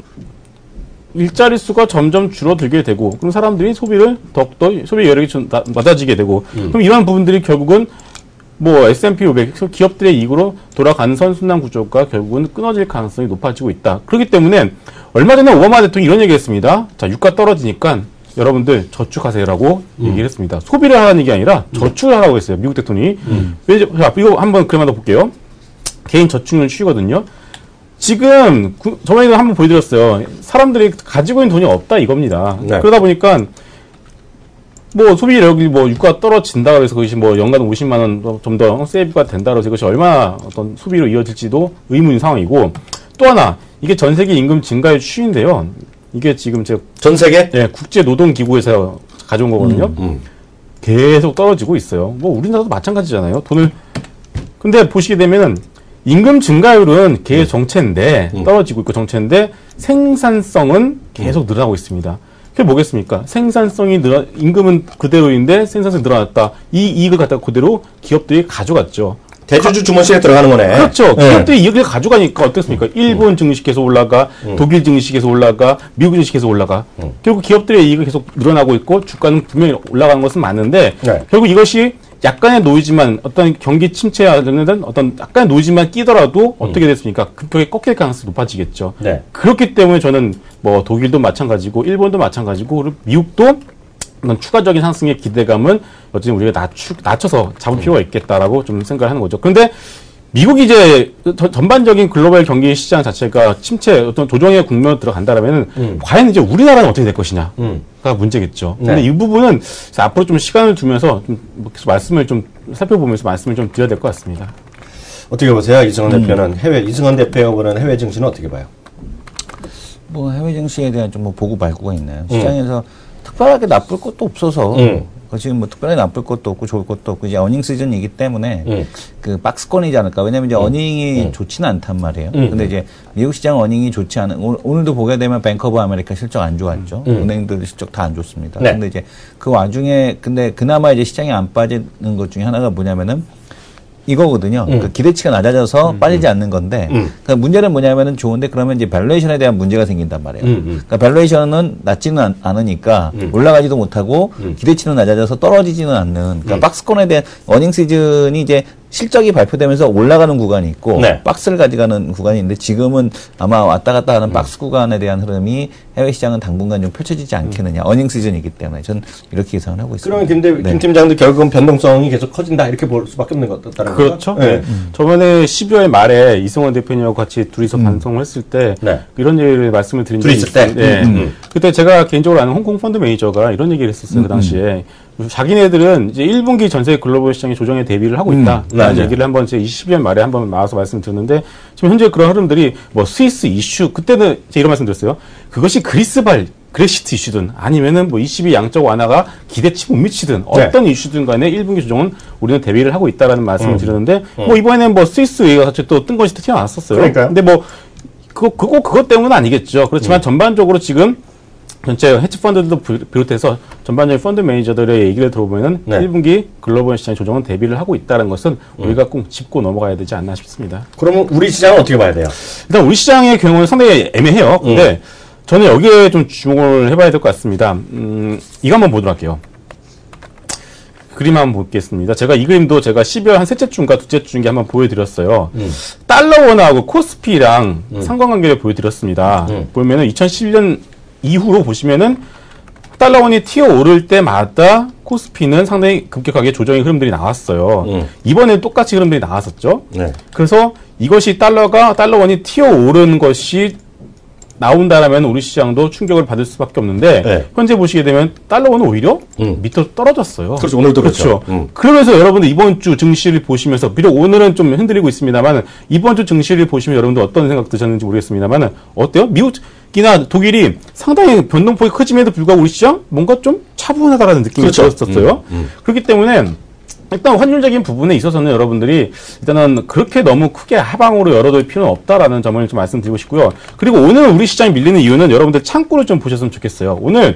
[SPEAKER 3] 일자리 수가 점점 줄어들게 되고 그럼 사람들이 소비를 더욱더 소비 여력이 좀 나- 낮아지게 되고
[SPEAKER 1] 음.
[SPEAKER 3] 그럼 이러한 부분들이 결국은 뭐 에스 앤 피 오백 기업들의 이익으로 돌아가는 선순환 구조가 결국은 끊어질 가능성이 높아지고 있다. 그렇기 때문에 얼마 전에 오바마 대통령이 이런 얘기했습니다. 자, 유가 떨어지니까 여러분들 저축하세요라고
[SPEAKER 1] 음.
[SPEAKER 3] 얘기를 했습니다. 소비를 하라는 얘기 아니라 저축을 하라고 했어요. 미국 대통령이.
[SPEAKER 1] 음.
[SPEAKER 3] 왜, 자, 이거 한번 그림 하나 볼게요. 개인 저축률 추이거든요. 지금 구, 저번에도 한번 보여드렸어요. 사람들이 가지고 있는 돈이 없다 이겁니다.
[SPEAKER 1] 네.
[SPEAKER 3] 그러다 보니까 뭐 소비력이 뭐 유가가 떨어진다 그래서 그것이 뭐 연간 오십만 원 좀 더 세이브가 된다 그래서 이것이 얼마나 어떤 소비로 이어질지도 의문인 상황이고 또 하나 이게 전 세계 임금 증가의 추이인데요. 이게 지금 제가
[SPEAKER 1] 전 세계?
[SPEAKER 3] 예, 국제 노동 기구에서 가져온 거거든요.
[SPEAKER 1] 음.
[SPEAKER 3] 계속 떨어지고 있어요. 뭐 우리나라도 마찬가지잖아요. 돈을 근데 보시게 되면은 임금 증가율은 계속 정체인데
[SPEAKER 1] 음.
[SPEAKER 3] 떨어지고 있고 정체인데 생산성은 계속 늘어나고 있습니다. 그게 뭐겠습니까? 생산성이 늘어 임금은 그대로인데 생산성이 늘어났다. 이 이익을 갖다가 그대로 기업들이 가져갔죠.
[SPEAKER 1] 대주주 주머니에 들어가는 거네.
[SPEAKER 3] 그렇죠.
[SPEAKER 1] 네.
[SPEAKER 3] 기업들이 이걸 가져가니까 어떻습니까? 일본 증시계속 올라가,
[SPEAKER 1] 음.
[SPEAKER 3] 독일 증시계속 올라가, 미국 증시계속 올라가.
[SPEAKER 1] 음.
[SPEAKER 3] 결국 기업들의 이익이 계속 늘어나고 있고 주가는 분명히 올라가는 것은 맞는데
[SPEAKER 1] 네.
[SPEAKER 3] 결국 이것이 약간의 노이즈만 어떤 경기 침체하는 어떤 약간의 노이즈만 끼더라도 어떻게 됐습니까? 급격히 꺾일 가능성이 높아지겠죠.
[SPEAKER 1] 네.
[SPEAKER 3] 그렇기 때문에 저는 뭐 독일도 마찬가지고 일본도 마찬가지고 그리고 미국도 어떤 추가적인 상승의 기대감은 어쨌든 우리가 낮추, 낮춰서 잡을 필요가 있겠다라고 좀 생각을 하는 거죠. 그런데 미국이 이제 전반적인 글로벌 경기 시장 자체가 침체 어떤 조정의 국면으로 들어간다라면은 음. 과연 이제 우리나라는 어떻게 될 것이냐가 음. 문제겠죠. 네. 근데 이 부분은 앞으로 좀 시간을 두면서 좀 계속 말씀을 좀 살펴보면서 말씀을 좀 드려야 될 것 같습니다.
[SPEAKER 1] 어떻게 보세요, 이승환 음. 대표는 해외 이승환 대표가 보는 해외 증시는 어떻게 봐요?
[SPEAKER 2] 뭐 해외 증시에 대한 좀 뭐 보고 말고가 있나요? 시장에서 음. 특별하게 나쁠 것도 없어서. 음. 지금 뭐 특별히 나쁠 것도 없고 좋을 것도 없고 이제 어닝 시즌이기 때문에 음. 그 박스권이지 않을까. 왜냐면 이제 음. 어닝이 음. 좋지는 않단 말이에요. 음. 근데 이제 미국 시장 어닝이 좋지 않은 오늘, 오늘도 보게 되면 뱅크 오브 아메리카 실적 안 좋았죠. 음. 은행들 실적 다 안 좋습니다. 네. 근데 이제 그 와중에 근데 그나마 이제 시장이 안 빠지는 것 중에 하나가 뭐냐면은 이거거든요. 음. 그러니까 기대치가 낮아져서 음. 빠지지 않는 건데, 음. 그러니까 문제는 뭐냐면은 좋은데 그러면 이제 밸류에이션에 대한 문제가 생긴단 말이에요. 음. 그러니까 밸류에이션은 낮지는 않, 않으니까 음. 올라가지도 못하고 음. 기대치는 낮아져서 떨어지지는 않는, 그러니까 음. 박스권에 대한 어닝 시즌이 이제 실적이 발표되면서 올라가는 구간이 있고 네. 박스를 가져가는 구간이 있는데 지금은 아마 왔다 갔다 하는 음. 박스 구간에 대한 흐름이 해외 시장은 당분간 좀 펼쳐지지 않겠느냐. 음. 어닝 시즌이기 때문에 저는 이렇게 예상을 하고 있습니다.
[SPEAKER 1] 그러면 김, 네. 김 팀장도 결국은 변동성이 계속 커진다 이렇게 볼 수밖에 없는 것 같다는 거죠.
[SPEAKER 3] 그렇죠. 네. 네. 음. 저번에 십이월 말에 이승원 대표님하고 같이 둘이서 음. 방송을 했을 때 네. 이런 얘기를 말씀을 드린 적이 있어요. 네. 음. 음. 그때 제가 개인적으로 아는 홍콩 펀드 매니저가 이런 얘기를 했었어요. 음. 그 당시에. 자기네들은 이제 일 분기 전세 글로벌 시장의 조정에 대비를 하고 있다. 음, 라는 얘기를 한번 제 이십일 년 말에 한번 나와서 말씀드렸는데 지금 현재 그런 흐름들이 뭐 스위스 이슈 그때는 이런 말씀 드렸어요. 그것이 그리스발 그레시트 이슈든 아니면은 뭐 이십이 양적 완화가 기대치 못 미치든 어떤 네. 이슈든 간에 일 분기 조정은 우리는 대비를 하고 있다라는 말씀을 음, 드렸는데 음. 뭐 이번에는 뭐 스위스 얘기가 사실 또 뜬 것이 또 튀어나왔었어요. 그러니까요. 근데 뭐 그거 그거 그것 때문은 아니겠죠. 그렇지만 음. 전반적으로 지금 전체 헤지 펀드들도 비롯해서 전반적인 펀드 매니저들의 얘기를 들어보면은 네. 일 분기 글로벌 시장 조정은 대비를 하고 있다는 것은 음. 우리가 꼭 짚고 넘어가야 되지 않나 싶습니다.
[SPEAKER 1] 그러면 우리 시장은 어떻게 봐야 돼요?
[SPEAKER 3] 일단 우리 시장의 경우는 상당히 애매해요. 근데 음. 저는 여기에 좀 주목을 해봐야 될 것 같습니다. 음, 이거 한번 보도록 할게요. 그림 한번 보겠습니다. 제가 이 그림도 제가 십이월 한 셋째 주인가 둘째 주인가 한번 보여드렸어요. 음. 달러 원화하고 코스피랑 음. 상관관계를 보여드렸습니다. 음. 보면은 이천십일 년 이후로 보시면은 달러원이 튀어오를 때마다 코스피는 상당히 급격하게 조정의 흐름들이 나왔어요. 음. 이번에는 똑같이 흐름들이 나왔었죠. 네. 그래서 이것이 달러가 달러원이 튀어오른 것이 나온다라면 우리 시장도 충격을 받을 수밖에 없는데 네. 현재 보시게 되면 달러원은 오히려 음. 밑으로 떨어졌어요.
[SPEAKER 1] 그렇죠. 오늘도 그렇죠.
[SPEAKER 3] 그렇죠. 음. 그러면서 여러분들 이번 주 증시를 보시면서 비록 오늘은 좀 흔들리고 있습니다만 이번 주 증시를 보시면 여러분들 어떤 생각 드셨는지 모르겠습니다만 어때요? 미국이나 독일이 상당히 변동폭이 커짐에도 불구하고 우리 시장 뭔가 좀 차분하다라는 느낌이 그렇죠. 들었었어요. 음. 음. 그렇기 때문에 일단 환율적인 부분에 있어서는 여러분들이 일단은 그렇게 너무 크게 하방으로 열어둘 필요는 없다라는 점을 좀 말씀드리고 싶고요. 그리고 오늘 우리 시장이 밀리는 이유는 여러분들 창구를 좀 보셨으면 좋겠어요. 오늘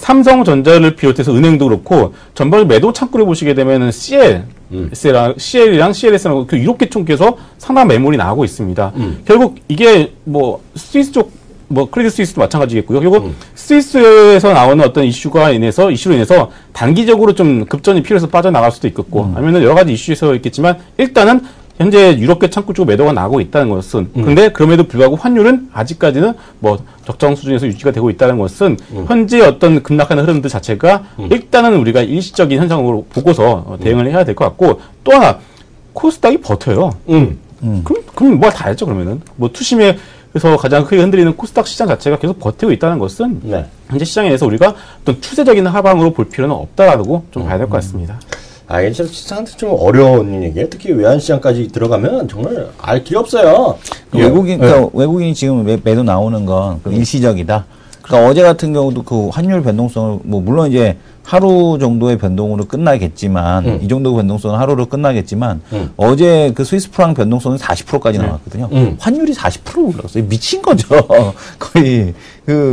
[SPEAKER 3] 삼성전자를 비롯해서 은행도 그렇고 전반적으로 매도 창구를 보시게 되면은 씨엘, 음. 씨엘이랑 씨엘에스랑 이렇게 총께서 상당한 매물이 나오고 있습니다. 음. 결국 이게 뭐 스위스 쪽 뭐 크레딧 스위스도 마찬가지겠고요. 그리고 음. 스위스에서 나오는 어떤 이슈가 인해서 이슈로 인해서 단기적으로 좀 급전이 필요해서 빠져나갈 수도 있겠고, 음. 아니면은 여러 가지 이슈에서 있겠지만 일단은 현재 유럽계 창구 쪽으로 매도가 나오고 있다는 것은 음. 그런데 그럼에도 불구하고 환율은 아직까지는 뭐 적정 수준에서 유지가 되고 있다는 것은 음. 현재 어떤 급락하는 흐름들 자체가 음. 일단은 우리가 일시적인 현상으로 보고서 대응을 해야 될 것 같고 또 하나 코스닥이 버텨요. 음. 음. 그럼 그럼 뭐 다 했죠 그러면은 뭐 투심에 그래서 가장 크게 흔들리는 코스닥 시장 자체가 계속 버티고 있다는 것은 네. 현재 시장에 대해서 우리가 어떤 추세적인 하방으로 볼 필요는 없다라고 좀 음. 봐야 될 것 같습니다.
[SPEAKER 1] 아, 이게 좀 시장한테 좀 어려운 얘기예요. 특히 외환시장까지 들어가면 정말 알 길이 없어요.
[SPEAKER 2] 외국인, 네. 그러니까 외국인이 지금 매, 매도 나오는 건 일시적이다. 그러니까 어제 같은 경우도 그 환율 변동성을 뭐 물론 이제 하루 정도의 변동으로 끝나겠지만 음. 이 정도 변동성은 하루로 끝나겠지만 음. 어제 그 스위스 프랑 변동성은 사십 퍼센트까지 나왔거든요. 음. 환율이 사십 퍼센트 올라갔어요. 미친 거죠. 거의 그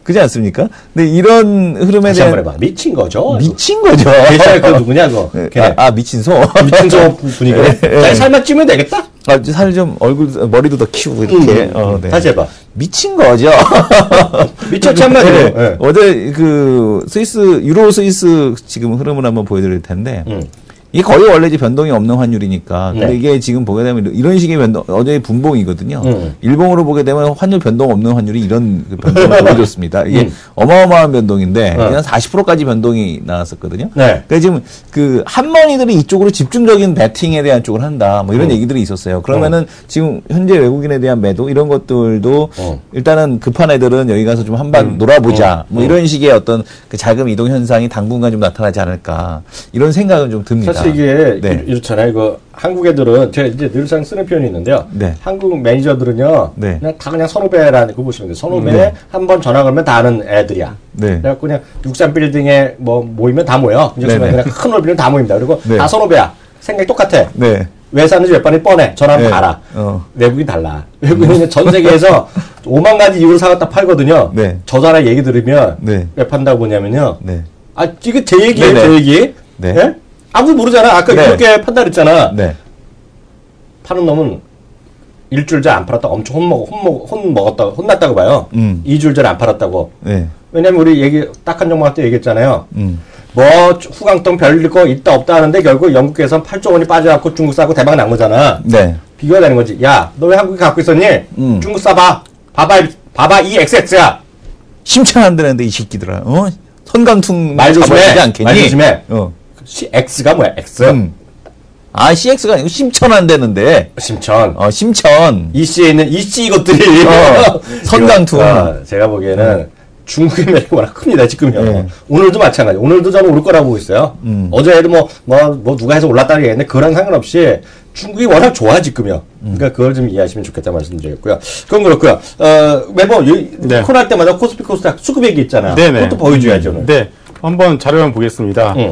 [SPEAKER 2] 그지 않습니까? 근데 이런 흐름에
[SPEAKER 1] 다시
[SPEAKER 2] 대한
[SPEAKER 1] 한번 해봐. 미친 거죠.
[SPEAKER 2] 미친 거죠.
[SPEAKER 1] 예전에 그 누구냐 그거.
[SPEAKER 2] 아, 아 미친 소.
[SPEAKER 1] 미친 소 분위기. 잘 살만 찌면 되겠다.
[SPEAKER 2] 아, 살 좀 얼굴 머리도 더 키우고 이렇게.
[SPEAKER 1] 음,
[SPEAKER 2] 어, 네.
[SPEAKER 1] 다시 해봐.
[SPEAKER 2] 미친 거죠.
[SPEAKER 1] 미쳤지 한마디로.
[SPEAKER 2] 네.
[SPEAKER 1] 네.
[SPEAKER 2] 어제 그 스위스 유로 스위스 지금 흐름을 한번 보여드릴 텐데.
[SPEAKER 1] 음.
[SPEAKER 2] 이게 거의 원래 이제 변동이 없는 환율이니까. 근데
[SPEAKER 1] 네.
[SPEAKER 2] 이게 지금 보게 되면 이런 식의 변동, 어제 분봉이거든요.
[SPEAKER 1] 음.
[SPEAKER 2] 일봉으로 보게 되면 환율 변동 없는 환율이 이런 그 변동을 보여줬습니다. 이게
[SPEAKER 1] 음.
[SPEAKER 2] 어마어마한 변동인데,
[SPEAKER 1] 어.
[SPEAKER 2] 한 사십 퍼센트까지 변동이 나왔었거든요.
[SPEAKER 1] 네.
[SPEAKER 2] 그러니까 지금 그 한머니들이 이쪽으로 집중적인 배팅에 대한 쪽을 한다. 뭐 이런
[SPEAKER 1] 음.
[SPEAKER 2] 얘기들이 있었어요. 그러면은 지금 현재 외국인에 대한 매도 이런 것들도
[SPEAKER 1] 음.
[SPEAKER 2] 일단은 급한 애들은 여기 가서 좀 한번
[SPEAKER 1] 음.
[SPEAKER 2] 놀아보자.
[SPEAKER 1] 음.
[SPEAKER 2] 뭐 이런 식의 어떤 그 자금 이동 현상이 당분간 좀 나타나지 않을까. 이런 생각은 좀 듭니다.
[SPEAKER 1] 사실 이게
[SPEAKER 2] 네.
[SPEAKER 1] 이렇잖아요. 이거 한국 애들은 제가 이제 늘상 쓰는 표현이 있는데요.
[SPEAKER 2] 네.
[SPEAKER 1] 한국 매니저들은요.
[SPEAKER 2] 네.
[SPEAKER 1] 그냥 다 그냥 선후배라는 거 보시면 돼요. 선후배에
[SPEAKER 2] 네.
[SPEAKER 1] 한 번 전화 걸면 다 아는 애들이야.
[SPEAKER 2] 네.
[SPEAKER 1] 그래갖고 그냥 육삼 빌딩에 뭐 모이면 다 모여.
[SPEAKER 2] 네,
[SPEAKER 1] 그냥
[SPEAKER 2] 네.
[SPEAKER 1] 큰 올빌딩 다 모입니다. 그리고
[SPEAKER 2] 네.
[SPEAKER 1] 다 선후배야. 생각이 똑같아.
[SPEAKER 2] 네.
[SPEAKER 1] 왜 사는지 몇 번이 뻔해. 전화하면
[SPEAKER 2] 네.
[SPEAKER 1] 다 알아.
[SPEAKER 2] 어.
[SPEAKER 1] 외국인 달라. 외국인은 전 세계에서 오만 가지 이유로 사갖다 팔거든요.
[SPEAKER 2] 네.
[SPEAKER 1] 저 사람 얘기 들으면
[SPEAKER 2] 네.
[SPEAKER 1] 왜 판다고 보냐면요.
[SPEAKER 2] 네.
[SPEAKER 1] 아, 이거 제 얘기예요,
[SPEAKER 2] 네네.
[SPEAKER 1] 제 얘기.
[SPEAKER 2] 네.
[SPEAKER 1] 예? 아무도 모르잖아. 아까
[SPEAKER 2] 네.
[SPEAKER 1] 그렇게 판단했잖아.
[SPEAKER 2] 네.
[SPEAKER 1] 파는 놈은 일주일 전에 안 팔았다 엄청 혼먹, 혼먹, 혼먹었다고, 혼났다고 봐요.
[SPEAKER 2] 음.
[SPEAKER 1] 이주일 전에 안 팔았다고.
[SPEAKER 2] 네.
[SPEAKER 1] 왜냐면 우리 얘기, 딱 한 종목 때 얘기했잖아요.
[SPEAKER 2] 음.
[SPEAKER 1] 뭐, 후강동 별일 거 있다 없다 하는데 결국 영국에선 팔조 원이 빠져갖고 중국 사고 대박 난 거잖아.
[SPEAKER 2] 네.
[SPEAKER 1] 비교가 되는 거지. 야, 너 왜 한국에 갖고 있었니?
[SPEAKER 2] 음.
[SPEAKER 1] 중국 사봐. 봐봐, 봐봐, 이 엑스엑스야.
[SPEAKER 2] 심청 안 되는데 이 새끼들아. 어? 선강퉁
[SPEAKER 1] 말 조심해.
[SPEAKER 2] 잡아주지 않겠니?
[SPEAKER 1] 말 조심해.
[SPEAKER 2] 어.
[SPEAKER 1] 시, X가 뭐야, X?
[SPEAKER 2] 음. 아, 씨엑스가 아니고 심천 안 되는데.
[SPEAKER 1] 심천.
[SPEAKER 2] 어, 심천.
[SPEAKER 1] 이씨에 있는 이씨 이것들이.
[SPEAKER 2] 어, 선강투.
[SPEAKER 1] 아, 제가 보기에는 중국의 매력이 워낙 큽니다, 지금요.
[SPEAKER 2] 네.
[SPEAKER 1] 오늘도 마찬가지. 오늘도 저는 올 거라고 보고 있어요.
[SPEAKER 2] 음.
[SPEAKER 1] 어제도 뭐, 뭐, 뭐, 누가 해서 올랐다는 게 있는데, 그랑 상관없이 중국이 워낙 좋아, 지금요.
[SPEAKER 2] 음.
[SPEAKER 1] 그러니까 그걸 좀 이해하시면 좋겠다 말씀드리겠고요. 그건 그렇고요. 어, 매번, 이-
[SPEAKER 3] 네.
[SPEAKER 1] 코로나 때마다 코스피 코스닥 수급 얘기 있잖아요.
[SPEAKER 3] 네네.
[SPEAKER 1] 그것도 보여줘야죠, 오늘.
[SPEAKER 3] 네. 한번 자료 한번 보겠습니다.
[SPEAKER 1] 응.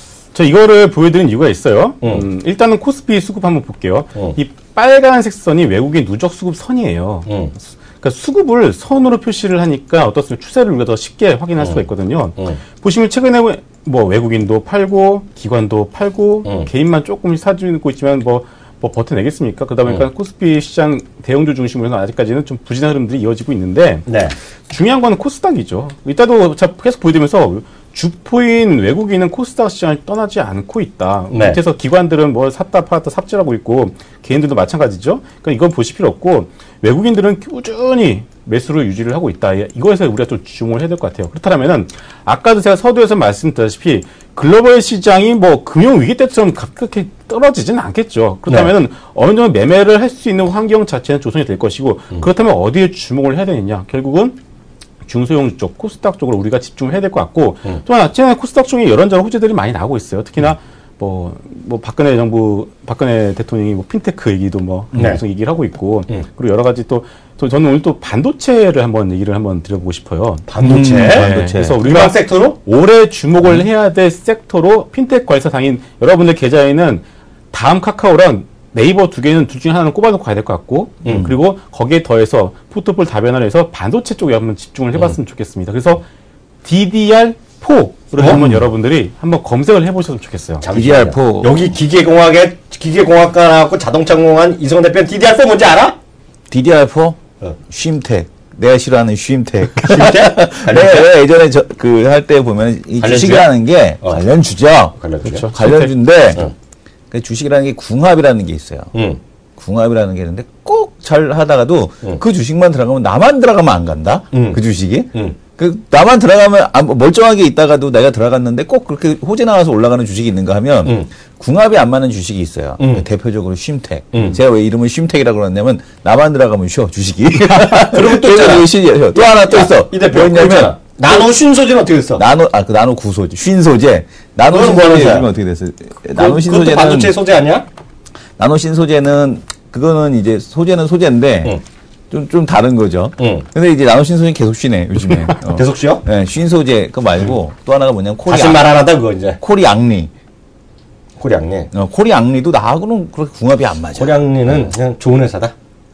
[SPEAKER 3] 저 이거를 보여드린 이유가 있어요.
[SPEAKER 1] 응.
[SPEAKER 3] 음, 일단은 코스피 수급 한번 볼게요.
[SPEAKER 1] 응.
[SPEAKER 3] 이 빨간색 선이 외국인 누적 수급 선이에요.
[SPEAKER 1] 응.
[SPEAKER 3] 그러니까 수급을 선으로 표시를 하니까 어떻습니까? 추세를 우리가 더 쉽게 확인할 수가 있거든요.
[SPEAKER 1] 응.
[SPEAKER 3] 보시면 최근에 뭐 외국인도 팔고 기관도 팔고
[SPEAKER 1] 응.
[SPEAKER 3] 개인만 조금씩 사주고 있지만 뭐, 뭐 버텨내겠습니까? 그러다 보니까 코스피 시장 대형주 중심으로 아직까지는 좀 부진한 흐름들이 이어지고 있는데
[SPEAKER 1] 네.
[SPEAKER 3] 중요한 건 코스닥이죠. 이따도 제가 계속 보여드리면서 주포인 외국인은 코스닥 시장을 떠나지 않고 있다.
[SPEAKER 1] 네.
[SPEAKER 3] 밑에서 기관들은 뭘 샀다 팔았다 삽질하고 있고 개인들도 마찬가지죠. 그러니까 이건 보실 필요 없고 외국인들은 꾸준히 매수를 유지를 하고 있다. 이거에서 우리가 좀 주목을 해야 될 것 같아요. 그렇다면은 아까도 제가 서두에서 말씀드렸다시피 글로벌 시장이 뭐 금융 위기 때처럼 급격히 떨어지지는 않겠죠. 그렇다면은 어느 정도 매매를 할 수 있는 환경 자체는 조성이 될 것이고 그렇다면 어디에 주목을 해야 되느냐? 결국은 중소형 쪽, 코스닥 쪽으로 우리가 집중을 해야 될 것 같고,
[SPEAKER 1] 음.
[SPEAKER 3] 또 하나, 최근에 코스닥 쪽에 이런저런 호재들이 많이 나오고 있어요. 특히나, 뭐, 뭐, 박근혜 정부, 박근혜 대통령이 뭐, 핀테크 얘기도 뭐,
[SPEAKER 1] 네.
[SPEAKER 3] 계속 얘기를 하고 있고,
[SPEAKER 1] 음.
[SPEAKER 3] 그리고 여러 가지 또, 또 저는 오늘 또 반도체를 한번 얘기를 한번 드려보고 싶어요.
[SPEAKER 1] 반도체.
[SPEAKER 2] 음, 반도체.
[SPEAKER 3] 그래서
[SPEAKER 1] 일반
[SPEAKER 3] 우리가
[SPEAKER 1] 섹터로?
[SPEAKER 3] 올해 주목을 해야 될 섹터로 핀테크 관리사당인 여러분들 계좌에는 다음 카카오랑 네이버 두 개는 둘 중에 하나는 꼽아놓고 가야 될 것 같고,
[SPEAKER 1] 음.
[SPEAKER 3] 그리고 거기에 더해서 포트폴 다변화를 해서 반도체 쪽에 한번 집중을 해봤으면 좋겠습니다. 그래서 디디알 포를
[SPEAKER 1] 어?
[SPEAKER 3] 한번 여러분들이 한번 검색을 해보셨으면 좋겠어요.
[SPEAKER 1] 잠시만요.
[SPEAKER 2] 디디알 포.
[SPEAKER 1] 여기 기계공학에 기계공학과 나왔고 자동차 공학한 이성원 대표는 디디알 포 뭔지 알아?
[SPEAKER 2] 디디알 포?
[SPEAKER 1] 어.
[SPEAKER 2] 쉼텍. 내가 싫어하는 쉼텍.
[SPEAKER 1] 쉴
[SPEAKER 2] 내가, 내가 예전에 저, 그, 할 때 보면 이
[SPEAKER 1] 관련주야?
[SPEAKER 2] 주식이라는 게
[SPEAKER 1] 어.
[SPEAKER 2] 관련주죠.
[SPEAKER 1] 관련주야?
[SPEAKER 3] 그렇죠.
[SPEAKER 2] 관련주인데,
[SPEAKER 1] 어.
[SPEAKER 2] 그 주식이라는 게 궁합이라는 게 있어요.
[SPEAKER 1] 응.
[SPEAKER 2] 궁합이라는 게 있는데 꼭 잘 하다가도
[SPEAKER 1] 응.
[SPEAKER 2] 그 주식만 들어가면 나만 들어가면 안 간다?
[SPEAKER 1] 응.
[SPEAKER 2] 그 주식이?
[SPEAKER 1] 응.
[SPEAKER 2] 그 나만 들어가면 아, 뭐 멀쩡하게 있다가도 내가 들어갔는데 꼭 그렇게 호재 나와서 올라가는 주식이 있는가 하면
[SPEAKER 1] 응.
[SPEAKER 2] 궁합이 안 맞는 주식이 있어요.
[SPEAKER 1] 응.
[SPEAKER 2] 대표적으로 쉼텍.
[SPEAKER 1] 응.
[SPEAKER 2] 제가 왜 이름을 쉼텍이라고 그러냐면 나만 들어가면 쉬어 주식이.
[SPEAKER 1] 그러면 또 있잖아.
[SPEAKER 2] 그래서 쉬어. 또 하나 또
[SPEAKER 1] 야,
[SPEAKER 2] 있어.
[SPEAKER 1] 이 대표
[SPEAKER 2] 뭐냐면
[SPEAKER 1] 그렇잖아. 나노 쉰소재는 어떻게 됐어?
[SPEAKER 2] 나노 아 그 나노 구소재 쉰 소재. 나노
[SPEAKER 1] 그건
[SPEAKER 2] 쉰
[SPEAKER 1] 뭐 하는
[SPEAKER 2] 소재
[SPEAKER 1] 거야?
[SPEAKER 2] 이름이 어떻게 됐어요?
[SPEAKER 1] 그-
[SPEAKER 2] 나노 쉰
[SPEAKER 1] 그것도
[SPEAKER 2] 소재는
[SPEAKER 1] 반도체 소재 아니야?
[SPEAKER 2] 나노 신 소재는 그거는 이제 소재는 소재인데
[SPEAKER 1] 응.
[SPEAKER 2] 좀 좀 다른 거죠.
[SPEAKER 1] 응.
[SPEAKER 2] 근데 이제 나노 신 소재 계속 쉬네 요즘에. 어.
[SPEAKER 1] 계속 쉬어?
[SPEAKER 2] 네, 쉰 소재 그거 말고 또 하나가 뭐냐면 코리
[SPEAKER 1] 다시
[SPEAKER 2] 악,
[SPEAKER 1] 말 안 하다 그거 이제
[SPEAKER 2] 코리 악리.
[SPEAKER 1] 코리앙리.
[SPEAKER 2] 어, 코리 악리도 나하고는 그렇게 궁합이 안 맞아.
[SPEAKER 1] 코리앙리는 그냥 좋은 회사다.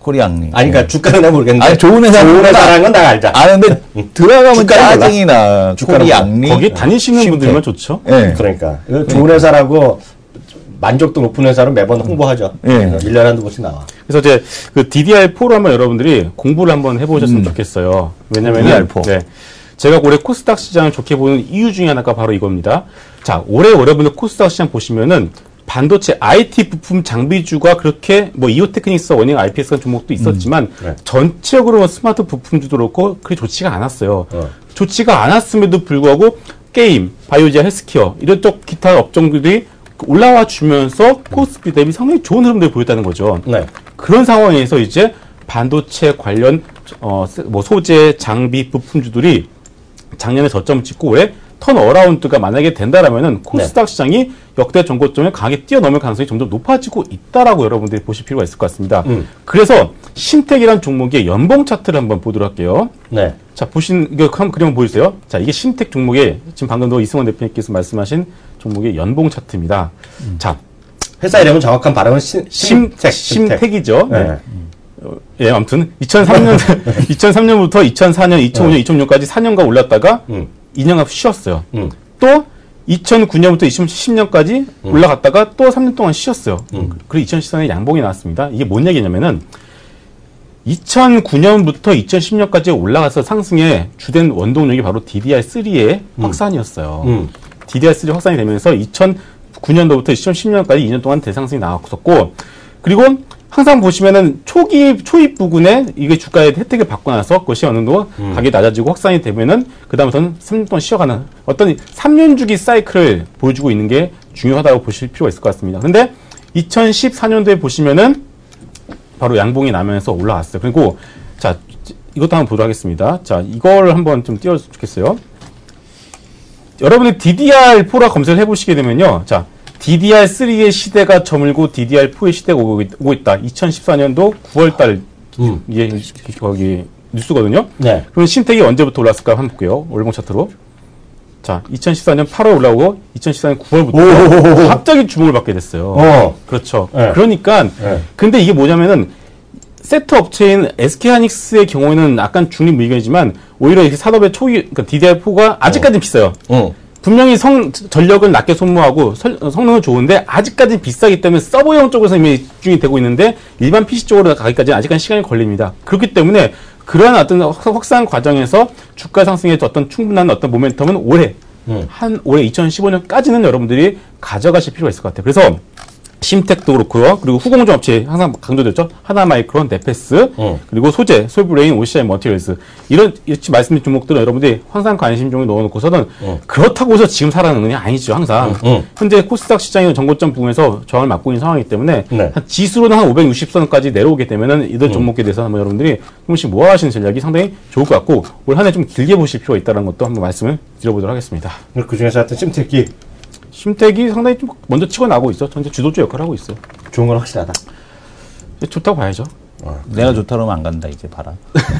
[SPEAKER 2] 코리앙리.
[SPEAKER 1] 아니, 그러니까 주가는 내가 모르겠는데.
[SPEAKER 2] 아니, 좋은 회사.
[SPEAKER 1] 좋은 회사라는 건 나 알자.
[SPEAKER 2] 아는데, 들어가면 짜증이 나. 코리앙리.
[SPEAKER 3] 거기 다니시는
[SPEAKER 2] 쉼텍.
[SPEAKER 3] 분들만 좋죠.
[SPEAKER 2] 네.
[SPEAKER 1] 그러니까. 이거 좋은 회사라고 만족도 높은 회사로 매번 홍보하죠.
[SPEAKER 2] 네.
[SPEAKER 1] 일 년에 한두 번씩 나와.
[SPEAKER 3] 그래서 이제 그 디디알 포로 한번 여러분들이 공부를 한번 해보셨으면
[SPEAKER 2] 음.
[SPEAKER 3] 좋겠어요. 왜냐면은
[SPEAKER 2] 디디알 포.
[SPEAKER 3] 네. 제가 올해 코스닥 시장을 좋게 보는 이유 중에 하나가 바로 이겁니다. 자, 올해 여러분들 코스닥 시장 보시면은 반도체 아이티 부품 장비주가 그렇게 뭐 이오테크닉스, 원형 아이피에스 같은 종목도 있었지만
[SPEAKER 1] 음. 네.
[SPEAKER 3] 전체적으로 스마트 부품주도 그렇고 그게 좋지가 않았어요.
[SPEAKER 1] 어.
[SPEAKER 3] 좋지가 않았음에도 불구하고 게임, 바이오지아, 헬스케어 이런 쪽 기타 업종들이 올라와 주면서 코스피 대비 상당히 좋은 흐름들을 보였다는 거죠.
[SPEAKER 1] 네.
[SPEAKER 3] 그런 상황에서 이제 반도체 관련 어 뭐 소재, 장비, 부품주들이 작년에 저점을 찍고 올해 턴어라운드가 만약에 된다라면은 코스닥
[SPEAKER 1] 네.
[SPEAKER 3] 시장이 역대 정고점을 강하게 뛰어넘을 가능성이 점점 높아지고 있다라고 여러분들이 보실 필요가 있을 것 같습니다.
[SPEAKER 1] 음.
[SPEAKER 3] 그래서 심텍이라는 종목의 연봉 차트를 한번 보도록 할게요.
[SPEAKER 1] 네.
[SPEAKER 3] 자, 보신, 이거 한번 그림 보여주세요. 자, 이게 심텍 종목의, 지금 방금도 이승원 대표님께서 말씀하신 종목의 연봉 차트입니다.
[SPEAKER 1] 음.
[SPEAKER 3] 자,
[SPEAKER 1] 회사 이름은 정확한 발음은 신,
[SPEAKER 3] 심,
[SPEAKER 1] 심텍.
[SPEAKER 3] 심텍이죠. 네.
[SPEAKER 1] 네.
[SPEAKER 3] 어, 예, 아무튼, 이천삼 년, 이천삼 년부터 이천사 년, 이천오 년, 이천육 년까지 사 년간 올랐다가
[SPEAKER 1] 음.
[SPEAKER 3] 이 년간 쉬었어요.
[SPEAKER 1] 음.
[SPEAKER 3] 또, 이천구 년부터 이천십 년까지
[SPEAKER 1] 음.
[SPEAKER 3] 올라갔다가 또 삼 년 동안 쉬었어요.
[SPEAKER 1] 음.
[SPEAKER 3] 그리고 이천십사 년에 양봉이 나왔습니다. 이게 뭔 얘기냐면은, 이천구 년부터 이천십 년까지 올라가서 상승의 주된 원동력이 바로 디디알 쓰리의 확산이었어요.
[SPEAKER 1] 음.
[SPEAKER 3] 디디알 쓰리 확산이 되면서 이천구 년도부터 이천십 년까지 이 년 동안 대상승이 나왔었고, 그리고 항상 보시면은 초기, 초입 부근에 이게 주가의 혜택을 받고 나서 그것이 어느 정도
[SPEAKER 1] 음.
[SPEAKER 3] 가격이 낮아지고 확산이 되면은 그다음부터는 삼 년 동안 쉬어가는 어떤 삼 년 주기 사이클을 보여주고 있는 게 중요하다고 보실 필요가 있을 것 같습니다. 근데 이천십사 년도에 보시면은 바로 양봉이 나면서 올라왔어요. 그리고 자, 이것도 한번 보도록 하겠습니다. 자, 이걸 한번 좀 띄워줬으면 좋겠어요. 여러분이 디디알 포라 검색을 해보시게 되면요. 자, 디디알 쓰리의 시대가 저물고 디디알 포의 시대가 오고, 있, 오고 있다. 이천십사 년도 구월달
[SPEAKER 1] 음.
[SPEAKER 3] 이게 거기 뉴스거든요.
[SPEAKER 1] 네.
[SPEAKER 3] 그럼 신텍이 언제부터 올랐을까 한번 볼게요. 월봉 차트로. 자, 이천십사 년 팔월 올라오고 이천십사 년 구월부터
[SPEAKER 1] 오호호호.
[SPEAKER 3] 갑자기 주목을 받게 됐어요.
[SPEAKER 1] 어.
[SPEAKER 3] 그렇죠.
[SPEAKER 1] 네.
[SPEAKER 3] 그러니까
[SPEAKER 1] 네.
[SPEAKER 3] 근데 이게 뭐냐면은 세트 업체인 에스케이하이닉스의 경우에는 약간 중립 의견이지만 오히려 이렇게 산업의 초기 그러니까 디디알 포가 아직까지는 비싸요.
[SPEAKER 1] 어.
[SPEAKER 3] 분명히 성 전력은 낮게 소모하고 설, 성능은 좋은데 아직까지 비싸기 때문에 서버용 쪽에서 이미 집중이 되고 있는데 일반 피씨 쪽으로 가기까지는 아직까지 시간이 걸립니다. 그렇기 때문에 그러한 어떤 확산 과정에서 주가 상승의 어떤 충분한 어떤 모멘텀은 올해
[SPEAKER 1] 음.
[SPEAKER 3] 한 올해 이천십오 년까지는 여러분들이 가져가실 필요가 있을 것 같아요. 그래서 심텍도 그렇고요. 그리고 후공정 업체 항상 강조됐죠. 하나마이크론, 네페스,
[SPEAKER 1] 음.
[SPEAKER 3] 그리고 소재, 솔브레인, 오씨아이 머티리얼스 이런 이렇게 말씀드린 종목들은 여러분들이 항상 관심 종에 넣어놓고서는
[SPEAKER 1] 음.
[SPEAKER 3] 그렇다고 해서 지금 살아나는 건 아니죠. 항상
[SPEAKER 1] 음, 음.
[SPEAKER 3] 현재 코스닥 시장이 정고점 부분에서 저항을 맞고 있는 상황이기 때문에
[SPEAKER 1] 네.
[SPEAKER 3] 한 지수로는 한 오백육십 선까지 내려오게 되면은 이들 종목에 대해서 한번 여러분들이 조금씩 모아가시는 전략이 상당히 좋을 것 같고 올 한 해 좀 길게 보실 필요가 있다는 것도 한번 말씀을 드려보도록 하겠습니다.
[SPEAKER 1] 그 중에서 하여튼 심텍이
[SPEAKER 3] 심텍이 상당히 좀 먼저 치고 나가고 있어. 전체 주도주 역할을 하고 있어요.
[SPEAKER 1] 좋은 건 확실하다.
[SPEAKER 3] 좋다고 봐야죠.
[SPEAKER 2] 내가 좋다 그러면 안 간다, 이제 봐라.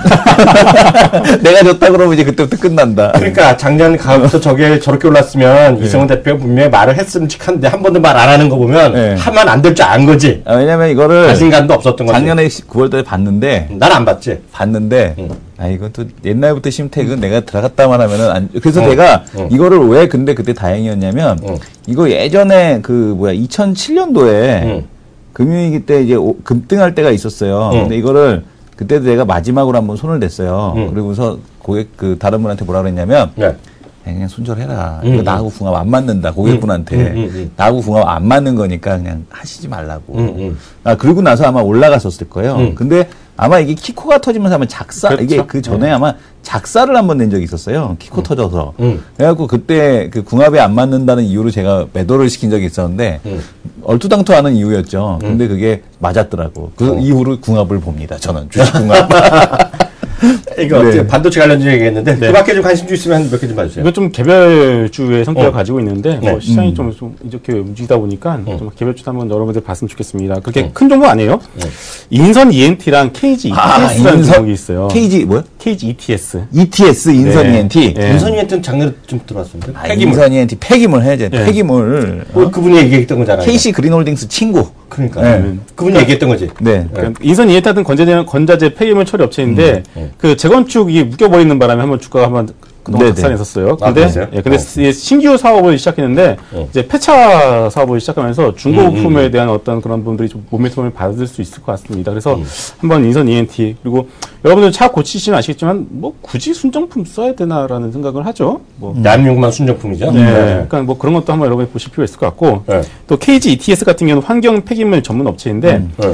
[SPEAKER 2] 내가 좋다 그러면 이제 그때부터 끝난다.
[SPEAKER 1] 그러니까 작년 가을부터 저게 저렇게 올랐으면 이승훈 대표가 분명히 말을 했으면 한데 한 번도 말 안 하는 거 보면
[SPEAKER 2] 네.
[SPEAKER 1] 하면 안 될 줄 안 거지.
[SPEAKER 2] 아, 왜냐면 이거를
[SPEAKER 1] 자신감도 없었던 거지.
[SPEAKER 2] 작년에 구월달에 봤는데,
[SPEAKER 1] 난 안 봤지.
[SPEAKER 2] 봤는데,
[SPEAKER 1] 응.
[SPEAKER 2] 아, 이건 또 옛날부터 심택은 내가 들어갔다만 하면은 안, 그래서
[SPEAKER 1] 어,
[SPEAKER 2] 내가
[SPEAKER 1] 어.
[SPEAKER 2] 이거를 왜 근데 그때 다행이었냐면,
[SPEAKER 1] 어.
[SPEAKER 2] 이거 예전에 그 뭐야, 이천칠 년도에
[SPEAKER 1] 응.
[SPEAKER 2] 금융위기 때 이제 오- 급등할 때가 있었어요.
[SPEAKER 1] 응.
[SPEAKER 2] 근데 이거를 그때도 내가 마지막으로 한번 손을 댔어요.
[SPEAKER 1] 응.
[SPEAKER 2] 그리고서 고객 그 다른 분한테 뭐라 그랬냐면,
[SPEAKER 1] 네.
[SPEAKER 2] 그냥 손절해라.
[SPEAKER 1] 응,
[SPEAKER 2] 이거
[SPEAKER 1] 응.
[SPEAKER 2] 나하고 궁합 안 맞는다. 고객분한테.
[SPEAKER 1] 응, 응, 응.
[SPEAKER 2] 나하고 궁합 안 맞는 거니까 그냥 하시지 말라고.
[SPEAKER 1] 응, 응.
[SPEAKER 2] 아, 그러고 나서 아마 올라갔었을 거예요.
[SPEAKER 1] 응.
[SPEAKER 2] 근데 아마 이게 키코가 터지면서 아마 작사,
[SPEAKER 3] 그렇죠.
[SPEAKER 2] 이게 그 전에 아마 작사를 한번 낸 적이 있었어요. 키코 터져서.
[SPEAKER 1] 응.
[SPEAKER 2] 그래갖고 그때 그 궁합에 안 맞는다는 이유로 제가 매도를 시킨 적이 있었는데,
[SPEAKER 1] 응.
[SPEAKER 2] 얼토당토하는 이유였죠. 근데 그게 맞았더라고. 그
[SPEAKER 1] 어.
[SPEAKER 2] 이후로 궁합을 봅니다. 저는 주식 궁합.
[SPEAKER 1] 이거
[SPEAKER 2] 네.
[SPEAKER 1] 어떻게 반도체 관련주 얘기했는데
[SPEAKER 3] 네.
[SPEAKER 1] 그 밖에 좀 관심주 있으면 몇 개 좀 봐주세요.
[SPEAKER 3] 이거 좀 개별주의 성격을
[SPEAKER 1] 어.
[SPEAKER 3] 가지고 있는데
[SPEAKER 1] 네.
[SPEAKER 3] 뭐 시장이
[SPEAKER 2] 음.
[SPEAKER 3] 좀, 좀 이렇게 움직이다 보니까
[SPEAKER 1] 어.
[SPEAKER 3] 좀 개별주 한번 여러분들 봤으면 좋겠습니다. 그렇게
[SPEAKER 1] 어.
[SPEAKER 3] 큰 종목 아니에요.
[SPEAKER 1] 네.
[SPEAKER 3] 인선 이엔티랑 케이지
[SPEAKER 2] 아,
[SPEAKER 3] 이티에스라는
[SPEAKER 2] 인선-
[SPEAKER 3] 종목이 있어요.
[SPEAKER 2] 케이지, 뭐요?
[SPEAKER 3] 케이지 이티에스.
[SPEAKER 2] 이티에스 인선
[SPEAKER 3] 네.
[SPEAKER 2] 이엔티.
[SPEAKER 3] 네.
[SPEAKER 1] 인선이한테는 작년에 좀 들어왔습니다.
[SPEAKER 2] 아,
[SPEAKER 1] 폐기물.
[SPEAKER 2] 인선 이엔티 폐기물 해야지.
[SPEAKER 3] 네.
[SPEAKER 2] 폐기물.
[SPEAKER 1] 뭐 그분이 얘기했던 거잖아요.
[SPEAKER 2] 케이씨 그린홀딩스 친구.
[SPEAKER 1] 그러니까
[SPEAKER 2] 네.
[SPEAKER 1] 그분이 얘기했던 거지.
[SPEAKER 2] 네.
[SPEAKER 3] 그러니까 인선 이에타든 건자재, 건자재 폐기물 처리 업체인데
[SPEAKER 1] 음, 음.
[SPEAKER 3] 그 재건축이 묶여버리는 바람에 한번 주가가 한번 그동안 각산했었어요.
[SPEAKER 1] 아,
[SPEAKER 3] 근데
[SPEAKER 1] 그랬어요?
[SPEAKER 3] 예, 근데
[SPEAKER 1] 어.
[SPEAKER 3] 신규 사업을 시작했는데
[SPEAKER 1] 어.
[SPEAKER 3] 이제 폐차 사업을 시작하면서 중고부품에
[SPEAKER 1] 음, 음.
[SPEAKER 3] 대한 어떤 그런 분들이 좀 모멘텀을 받을 수 있을 것 같습니다. 그래서
[SPEAKER 1] 음.
[SPEAKER 3] 한번 인선 이엔티 그리고 여러분들 차 고치시면 아시겠지만 뭐 굳이 순정품 써야 되나라는 생각을 하죠. 뭐
[SPEAKER 1] 대한민국만 순정품이죠.
[SPEAKER 3] 네. 그러니까 뭐 그런 것도 한번 여러분이 보실 필요가 있을 것 같고
[SPEAKER 1] 네.
[SPEAKER 3] 또 케이지 이티에스 같은 경우는 환경 폐기물 전문 업체인데
[SPEAKER 2] 음.
[SPEAKER 1] 네.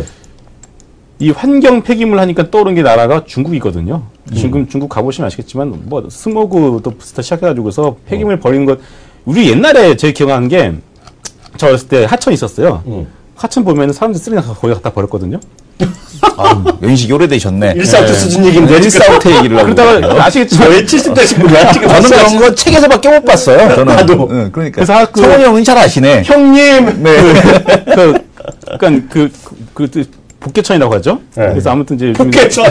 [SPEAKER 3] 이 환경 폐기물 하니까 떠오른 게 나라가 중국이거든요. 중국, 중국 가보시면 아시겠지만, 뭐, 스모그부터 시작해가지고서 폐기물 버리는 것, 우리 옛날에 제일 기억나는 게, 저 어렸을 때 하천 있었어요.
[SPEAKER 1] 음.
[SPEAKER 3] 하천 보면 사람들 쓰레기 거기 갖다 버렸거든요.
[SPEAKER 2] 아, 연식이 오래되셨네.
[SPEAKER 1] 일사부터 수준 얘기인데.
[SPEAKER 2] 일사부터 얘기를 하고.
[SPEAKER 3] 그러다가 아시겠지만,
[SPEAKER 1] 왜 칠십 대신 분이야? 지금
[SPEAKER 2] 저는 그런 거 책에서밖에 못 봤어요. 저는.
[SPEAKER 1] 나도.
[SPEAKER 2] 응, 그러니까.
[SPEAKER 3] 그래서 학교-
[SPEAKER 2] 성원이 형은 잘 아시네.
[SPEAKER 3] 형님! 네. 그, 그러니까 그, 그, 그, 복개천이라고 하죠.
[SPEAKER 1] 네.
[SPEAKER 3] 그래서 아무튼 이제.
[SPEAKER 1] 복개천.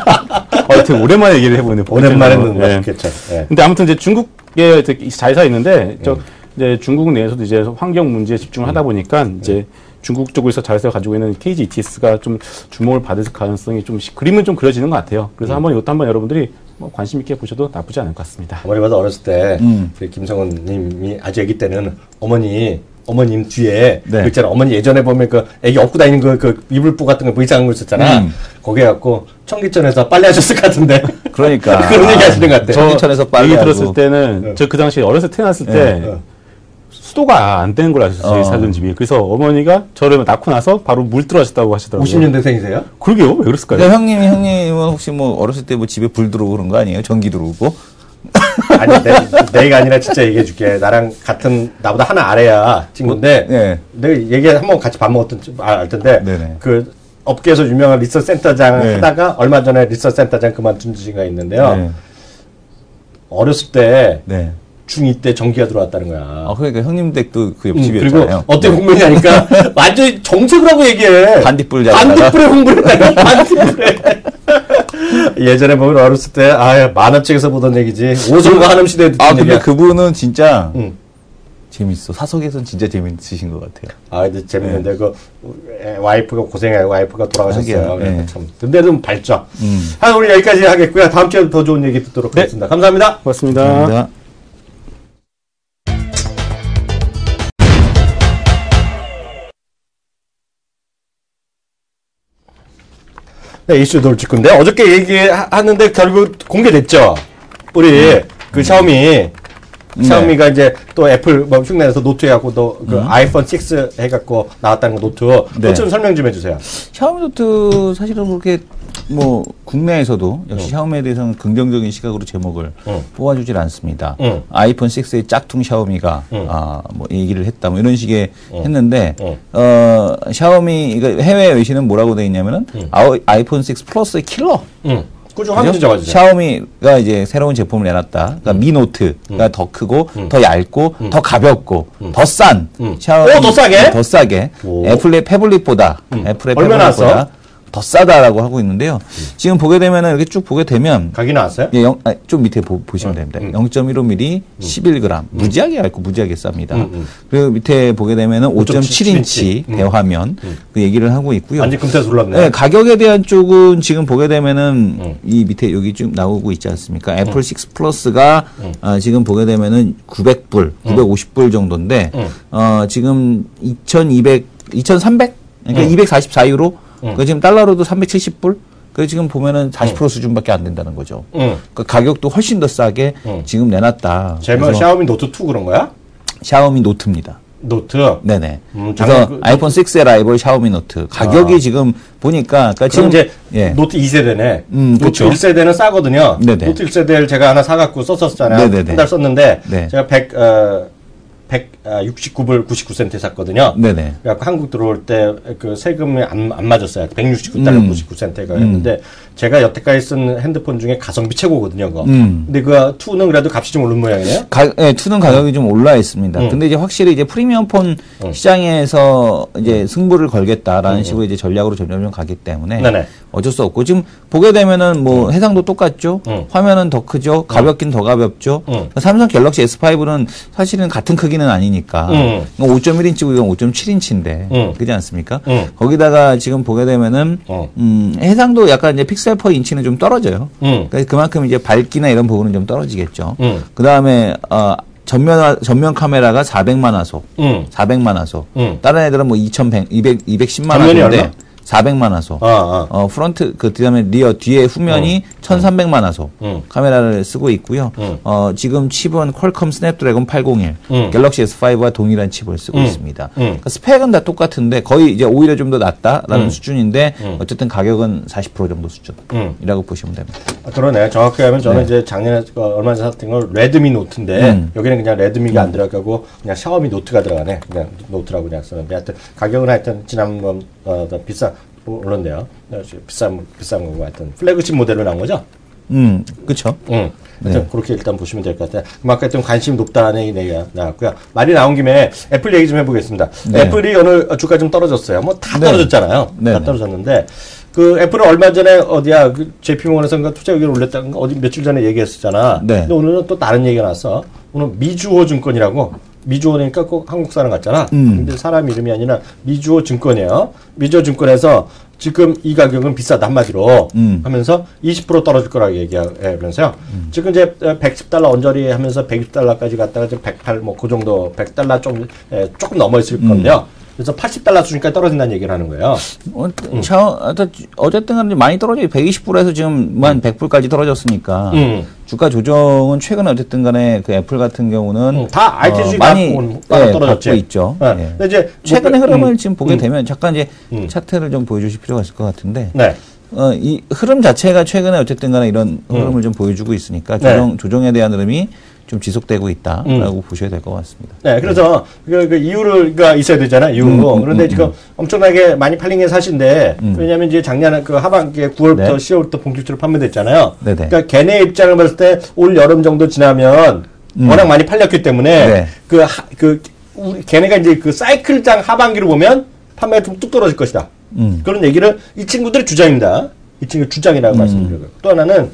[SPEAKER 3] 어, 되게 오랜만에 얘기를 해보네.
[SPEAKER 1] 오랜만에
[SPEAKER 3] 복개천.
[SPEAKER 1] 듣는
[SPEAKER 3] 네.
[SPEAKER 1] 복개천. 예.
[SPEAKER 3] 근데 아무튼 이제 중국에 되게 자회사 있는데 저
[SPEAKER 1] 음.
[SPEAKER 3] 이제 중국 내에서도 이제 환경 문제에 집중을 하다 보니까 이제 중국 쪽에서 자회사가 가지고 있는 케이지 이티에스가 좀 주목을 받을 가능성이 좀 시- 그림은 좀 그려지는 것 같아요. 그래서 한번 이것도 한번 여러분들이 뭐 관심 있게 보셔도 나쁘지 않을 것 같습니다.
[SPEAKER 1] 어머니 봐도 어렸을 때,
[SPEAKER 2] 음.
[SPEAKER 1] 우리 김성원 님이 아주 아기 때는 어머니, 어머님 뒤에,
[SPEAKER 2] 네.
[SPEAKER 1] 그 있잖아. 어머니 예전에 보면 그 애기 업고 다니는 그, 그 이불부 같은 거, 뭐 이상한 거 있었잖아.
[SPEAKER 2] 음.
[SPEAKER 1] 거기에 갖고 청기천에서 빨래 하셨을 것 같은데.
[SPEAKER 2] 그러니까.
[SPEAKER 1] 그런 얘기 하시는 것 같아.
[SPEAKER 2] 저- 청기천에서
[SPEAKER 3] 얘기
[SPEAKER 2] 빨래하고.
[SPEAKER 3] 들었을 때는
[SPEAKER 1] 네.
[SPEAKER 3] 저 그 당시에 어렸을 때 태어났을 때
[SPEAKER 1] 어.
[SPEAKER 3] 수도가 안 되는 걸 아셨어요. 저희
[SPEAKER 2] 어.
[SPEAKER 3] 살던 집이. 그래서 어머니가 저를 낳고 나서 바로 물 들어가셨다고 하시더라고요.
[SPEAKER 1] 오십 년대생이세요?
[SPEAKER 3] 그러게요. 왜 그랬을까요?
[SPEAKER 2] 근데 형님이, 형님은 혹시 뭐 어렸을 때 뭐 집에 불 들어오고 그런 거 아니에요? 전기 들어오고?
[SPEAKER 1] 아니, 내, 내가 아니라 진짜 얘기해 줄게. 나랑 같은, 나보다 하나 아래야 친구인데,
[SPEAKER 2] 네.
[SPEAKER 1] 내가 얘기 한번 같이 밥 먹었던, 줄 알, 알 텐데,
[SPEAKER 2] 네네.
[SPEAKER 1] 그, 업계에서 유명한 리서치 센터장
[SPEAKER 2] 네.
[SPEAKER 1] 하다가 얼마 전에 리서치 센터장 그만둔 지가 있는데요.
[SPEAKER 2] 네.
[SPEAKER 1] 어렸을 때,
[SPEAKER 2] 네.
[SPEAKER 1] 중이 때 전기가 들어왔다는 거야.
[SPEAKER 2] 아, 그러니까 형님 댁도 그
[SPEAKER 1] 음,
[SPEAKER 2] 옆집이었잖아요.
[SPEAKER 1] 그리고 어떤 국민이냐니까 완전히 정색을 하고 얘기해.
[SPEAKER 2] 반딧불 잡다가.
[SPEAKER 1] 반딧불에 홍보를 했다가 반딧불에. 예전에 보면 어렸을 때, 아, 만화책에서 보던 얘기지. 오승과 한음 시대에 듣던
[SPEAKER 2] 아, 근데
[SPEAKER 1] 얘기야.
[SPEAKER 2] 그분은 진짜
[SPEAKER 1] 응.
[SPEAKER 2] 재밌어. 사석에서는 진짜 재밌으신 것 같아요.
[SPEAKER 1] 아, 근데 재밌는데, 그, 애, 와이프가 고생해요. 와이프가 돌아가셨어요.
[SPEAKER 2] 하긴,
[SPEAKER 1] 그래서
[SPEAKER 2] 네.
[SPEAKER 1] 참. 근데 좀 밝죠.
[SPEAKER 2] 음.
[SPEAKER 1] 아, 우리 여기까지 하겠고요. 다음 주에 더 좋은 얘기 듣도록
[SPEAKER 3] 네.
[SPEAKER 1] 하겠습니다. 감사합니다.
[SPEAKER 3] 고맙습니다.
[SPEAKER 2] 감사합니다.
[SPEAKER 1] 네, 이슈 돌출 건데, 어저께 얘기하는데 결국 공개됐죠. 우리, 그 샤오미, 샤오미가 이제 또 애플 뭐 흉내내서 노트 해갖고 또 그 아이폰 육 해갖고 나왔다는 거 노트.
[SPEAKER 2] 네.
[SPEAKER 1] 그것 좀 설명 좀 해주세요.
[SPEAKER 2] 샤오미 노트 사실은 그렇게 뭐 국내에서도 역시 샤오미에 대해서는 긍정적인 시각으로 제목을
[SPEAKER 1] 응.
[SPEAKER 2] 뽑아주질 않습니다.
[SPEAKER 1] 응.
[SPEAKER 2] 아이폰 육의 짝퉁 샤오미가
[SPEAKER 1] 응.
[SPEAKER 2] 아, 뭐 얘기를 했다 뭐 이런 식의
[SPEAKER 1] 응.
[SPEAKER 2] 했는데
[SPEAKER 1] 응.
[SPEAKER 2] 어 샤오미 이거 해외 외신은 뭐라고 돼 있냐면은 아우, 아이폰 육 플러스의 킬러.
[SPEAKER 1] 응. 꾸준
[SPEAKER 2] 그죠?
[SPEAKER 1] 한번 적어주세요.
[SPEAKER 2] 샤오미가 이제 새로운 제품을 내놨다. 그러니까 미 노트가 더 크고 더 얇고 더 가볍고 더 싼.
[SPEAKER 1] 음.
[SPEAKER 2] 샤오미
[SPEAKER 1] 오, 더 싸게?
[SPEAKER 2] 더 싸게.
[SPEAKER 1] 오.
[SPEAKER 2] 애플의 패블릿보다 애플의
[SPEAKER 1] 얼마나
[SPEAKER 2] 패블릿보다 더 싸다라고 하고 있는데요. 지금 보게 되면은 이렇게 쭉 보게 되면
[SPEAKER 1] 각이 나왔어요?
[SPEAKER 2] 예, 영, 아, 좀 밑에 보, 시면 됩니다.
[SPEAKER 1] 음.
[SPEAKER 2] 영 점 일오 밀리미터 십일 그램. 무지하게 얇고 무지하게 쌉니다.
[SPEAKER 1] 음, 음.
[SPEAKER 2] 그리고 밑에 보게 되면은 오 점 칠 인치
[SPEAKER 1] 음.
[SPEAKER 2] 대화면 그 얘기를 하고 있고요.
[SPEAKER 1] 완전 금태서 올랐네.
[SPEAKER 2] 네, 가격에 대한 쪽은 지금 보게 되면은
[SPEAKER 1] 음.
[SPEAKER 2] 이 밑에 여기 좀 나오고 있지 않습니까? 애플 육 플러스가 아, 지금 보게 되면은 구백 불, 구백오십 불 정도인데
[SPEAKER 1] 음.
[SPEAKER 2] 어, 지금 이천이백, 이천삼백? 그러니까
[SPEAKER 1] 음.
[SPEAKER 2] 이백사십사 유로?
[SPEAKER 1] 음.
[SPEAKER 2] 그 지금 달러로도 삼백칠십 불? 그 지금 보면은 사십 퍼센트 수준밖에 안 된다는 거죠.
[SPEAKER 1] 응.
[SPEAKER 2] 그 가격도 훨씬 더 싸게
[SPEAKER 1] 음.
[SPEAKER 2] 지금 내놨다.
[SPEAKER 1] 제목
[SPEAKER 2] 그래서
[SPEAKER 1] 샤오미 노트 이 그런 거야?
[SPEAKER 2] 샤오미 노트입니다.
[SPEAKER 1] 노트.
[SPEAKER 2] 네네.
[SPEAKER 1] 음,
[SPEAKER 2] 그래서
[SPEAKER 1] 작년 그-
[SPEAKER 2] 아이폰 육의 라이벌 샤오미 노트 가격이
[SPEAKER 1] 아.
[SPEAKER 2] 지금 보니까 그러니까
[SPEAKER 1] 지금
[SPEAKER 2] 지금
[SPEAKER 1] 이제
[SPEAKER 2] 예.
[SPEAKER 1] 노트 이 세대네.
[SPEAKER 2] 음,
[SPEAKER 1] 노트
[SPEAKER 2] 그쵸.
[SPEAKER 1] 일 세대는 싸거든요.
[SPEAKER 2] 네네.
[SPEAKER 1] 노트 일 세대를 제가 하나 사갖고 썼었잖아요.
[SPEAKER 2] 네네네.
[SPEAKER 1] 한 달 썼는데
[SPEAKER 2] 네.
[SPEAKER 1] 제가 백, 어, 백육십구 불 구십구 센트에 샀거든요.
[SPEAKER 2] 네네.
[SPEAKER 1] 그래갖고 한국 들어올 때 그 세금이 안, 안 맞았어요. 백육십구 달러
[SPEAKER 2] 음.
[SPEAKER 1] 구십구 센트가 했는데 제가 여태까지 쓴 핸드폰 중에 가성비 최고거든요. 그거.
[SPEAKER 2] 음.
[SPEAKER 1] 근데 그 이는 그래도 값이 좀 오른 모양이네요.
[SPEAKER 2] 가, 예, 투는 가격이 좀 올라 있습니다.
[SPEAKER 1] 음.
[SPEAKER 2] 근데 이제 확실히 이제 프리미엄 폰
[SPEAKER 1] 음.
[SPEAKER 2] 시장에서 이제 승부를 걸겠다라는 식으로 이제 전략으로 점점 가기 때문에
[SPEAKER 1] 네네.
[SPEAKER 2] 어쩔 수 없고 지금 보게 되면은 뭐 해상도 똑같죠.
[SPEAKER 1] 음.
[SPEAKER 2] 화면은 더 크죠. 가볍긴 더 가볍죠.
[SPEAKER 1] 음.
[SPEAKER 2] 삼성 갤럭시 에스 파이브는 사실은 같은 크기인데 굵기는 아니니까.
[SPEAKER 1] 음.
[SPEAKER 2] 오 점 일 인치고 이건 오 점 칠 인치인데.
[SPEAKER 1] 음.
[SPEAKER 2] 그렇지 않습니까?
[SPEAKER 1] 음.
[SPEAKER 2] 거기다가 지금 보게 되면은,
[SPEAKER 1] 어.
[SPEAKER 2] 음, 해상도 약간 이제 픽셀 퍼 인치는 좀 떨어져요.
[SPEAKER 1] 음.
[SPEAKER 2] 그러니까 그만큼 이제 밝기나 이런 부분은 좀 떨어지겠죠.
[SPEAKER 1] 음.
[SPEAKER 2] 그 다음에, 어, 전면, 전면 카메라가 사백만 화소.
[SPEAKER 1] 음.
[SPEAKER 2] 사백만 화소.
[SPEAKER 1] 음.
[SPEAKER 2] 다른 애들은 뭐 이천백, 이백, 이백십만
[SPEAKER 1] 전면이
[SPEAKER 2] 화소인데.
[SPEAKER 1] 얼마?
[SPEAKER 2] 사백만 화소.
[SPEAKER 1] 아, 아.
[SPEAKER 2] 어, 프론트, 그, 다음에 리어, 뒤에 후면이
[SPEAKER 1] 어.
[SPEAKER 2] 천삼백만 화소.
[SPEAKER 1] 음.
[SPEAKER 2] 카메라를 쓰고 있고요.
[SPEAKER 1] 음.
[SPEAKER 2] 어, 지금 칩은 퀄컴 스냅드래곤 팔공일.
[SPEAKER 1] 음.
[SPEAKER 2] 갤럭시 에스 파이브와 동일한 칩을 쓰고
[SPEAKER 1] 음.
[SPEAKER 2] 있습니다.
[SPEAKER 1] 음.
[SPEAKER 2] 그러니까 스펙은 다 똑같은데 거의 이제 오히려 좀 더 낫다라는
[SPEAKER 1] 음.
[SPEAKER 2] 수준인데
[SPEAKER 1] 음.
[SPEAKER 2] 어쨌든 가격은 사십 퍼센트 정도
[SPEAKER 1] 음.
[SPEAKER 2] 수준이라고 보시면 됩니다.
[SPEAKER 1] 아, 그러네. 정확히 하면 저는
[SPEAKER 2] 네.
[SPEAKER 1] 이제 작년에 그 얼마 전에 샀던 건 레드미 노트인데
[SPEAKER 2] 음.
[SPEAKER 1] 여기는 그냥 레드미가 안 들어가고 그냥 샤오미 노트가 들어가네. 그냥 노트라고 그냥 쓰는데 하여튼 가격은 하여튼 지난번 어, 더 비싸 물론데요. 비싼 비싼 거고 하여튼 플래그십 모델로 나온 거죠.
[SPEAKER 2] 음, 그렇죠.
[SPEAKER 1] 응.
[SPEAKER 2] 네.
[SPEAKER 1] 하여튼 그렇게 일단 보시면 될 것 같아요. 그럼 아까 좀 관심이 높다는 얘기가 나왔고요. 말이 나온 김에 애플 얘기 좀 해보겠습니다.
[SPEAKER 2] 네.
[SPEAKER 1] 애플이 오늘 주가 좀 떨어졌어요. 뭐 다
[SPEAKER 2] 네.
[SPEAKER 1] 떨어졌잖아요.
[SPEAKER 2] 네.
[SPEAKER 1] 다 떨어졌는데 그 애플은 얼마 전에 어디야 그 제이피모건에서 투자 의견을 올렸다는 어디 며칠 전에 얘기했었잖아.
[SPEAKER 2] 네.
[SPEAKER 1] 근데 오늘은 또 다른 얘기가 나왔어. 오늘 미주호 증권이라고 미주호니까 꼭 한국 사람 같잖아.
[SPEAKER 2] 음.
[SPEAKER 1] 근데 사람 이름이 아니라 미주호 증권이에요. 미주호 증권에서 지금 이 가격은 비싸다 한마디로
[SPEAKER 2] 음.
[SPEAKER 1] 하면서 이십 퍼센트 떨어질 거라고 얘기하면서요. 음. 지금 이제 백십 달러 언저리 하면서 백육 달러까지 갔다가 지금 백팔 뭐 그 정도 백 달러 좀 에, 조금 넘어 있을
[SPEAKER 2] 음.
[SPEAKER 1] 건데요. 그래서 팔십 달러 수준까지 떨어진다는 얘기를 하는 거예요.
[SPEAKER 2] 어, 차, 어쨌든 간에 많이 떨어져 백이십 불에서 지금 한 백 불까지 떨어졌으니까
[SPEAKER 1] 음.
[SPEAKER 2] 주가 조정은 최근에 어쨌든 간에 그 애플 같은 경우는
[SPEAKER 1] 음, 다 아이티 주식
[SPEAKER 2] 어, 많이
[SPEAKER 1] 다
[SPEAKER 2] 예,
[SPEAKER 1] 떨어졌지.
[SPEAKER 2] 받고 있죠.
[SPEAKER 1] 네.
[SPEAKER 2] 예.
[SPEAKER 1] 근데 이제
[SPEAKER 2] 최근의
[SPEAKER 1] 뭐,
[SPEAKER 2] 흐름을
[SPEAKER 1] 음,
[SPEAKER 2] 지금 보게
[SPEAKER 1] 음.
[SPEAKER 2] 되면 잠깐 이제
[SPEAKER 1] 음.
[SPEAKER 2] 차트를 좀 보여주실 필요가 있을 것 같은데
[SPEAKER 1] 네.
[SPEAKER 2] 어, 이 흐름 자체가 최근에 어쨌든 간에 이런 흐름을 좀 보여주고 있으니까
[SPEAKER 1] 네.
[SPEAKER 2] 조정, 조정에 대한 흐름이 좀 지속되고 있다라고
[SPEAKER 1] 음.
[SPEAKER 2] 보셔야 될 것 같습니다.
[SPEAKER 1] 네, 그래서 그, 그 이유가 있어야 되잖아요. 이유로.
[SPEAKER 2] 음, 음,
[SPEAKER 1] 그런데
[SPEAKER 2] 음,
[SPEAKER 1] 지금
[SPEAKER 2] 음.
[SPEAKER 1] 엄청나게 많이 팔린 게 사실인데 왜냐하면 이제 작년에 그 하반기에 구월부터
[SPEAKER 2] 네.
[SPEAKER 1] 시월부터 본격적으로 판매됐잖아요.
[SPEAKER 2] 네네.
[SPEAKER 1] 그러니까 걔네 입장을 봤을 때 올 여름 정도 지나면
[SPEAKER 2] 음.
[SPEAKER 1] 워낙 많이 팔렸기 때문에
[SPEAKER 2] 네.
[SPEAKER 1] 그, 하, 그 우리 걔네가 이제 그 사이클장 하반기로 보면 판매가 좀 뚝 떨어질 것이다.
[SPEAKER 2] 음.
[SPEAKER 1] 그런 얘기를 이 친구들의 주장입니다. 이 친구 주장이라고
[SPEAKER 2] 음.
[SPEAKER 1] 말씀드리고요. 또 하나는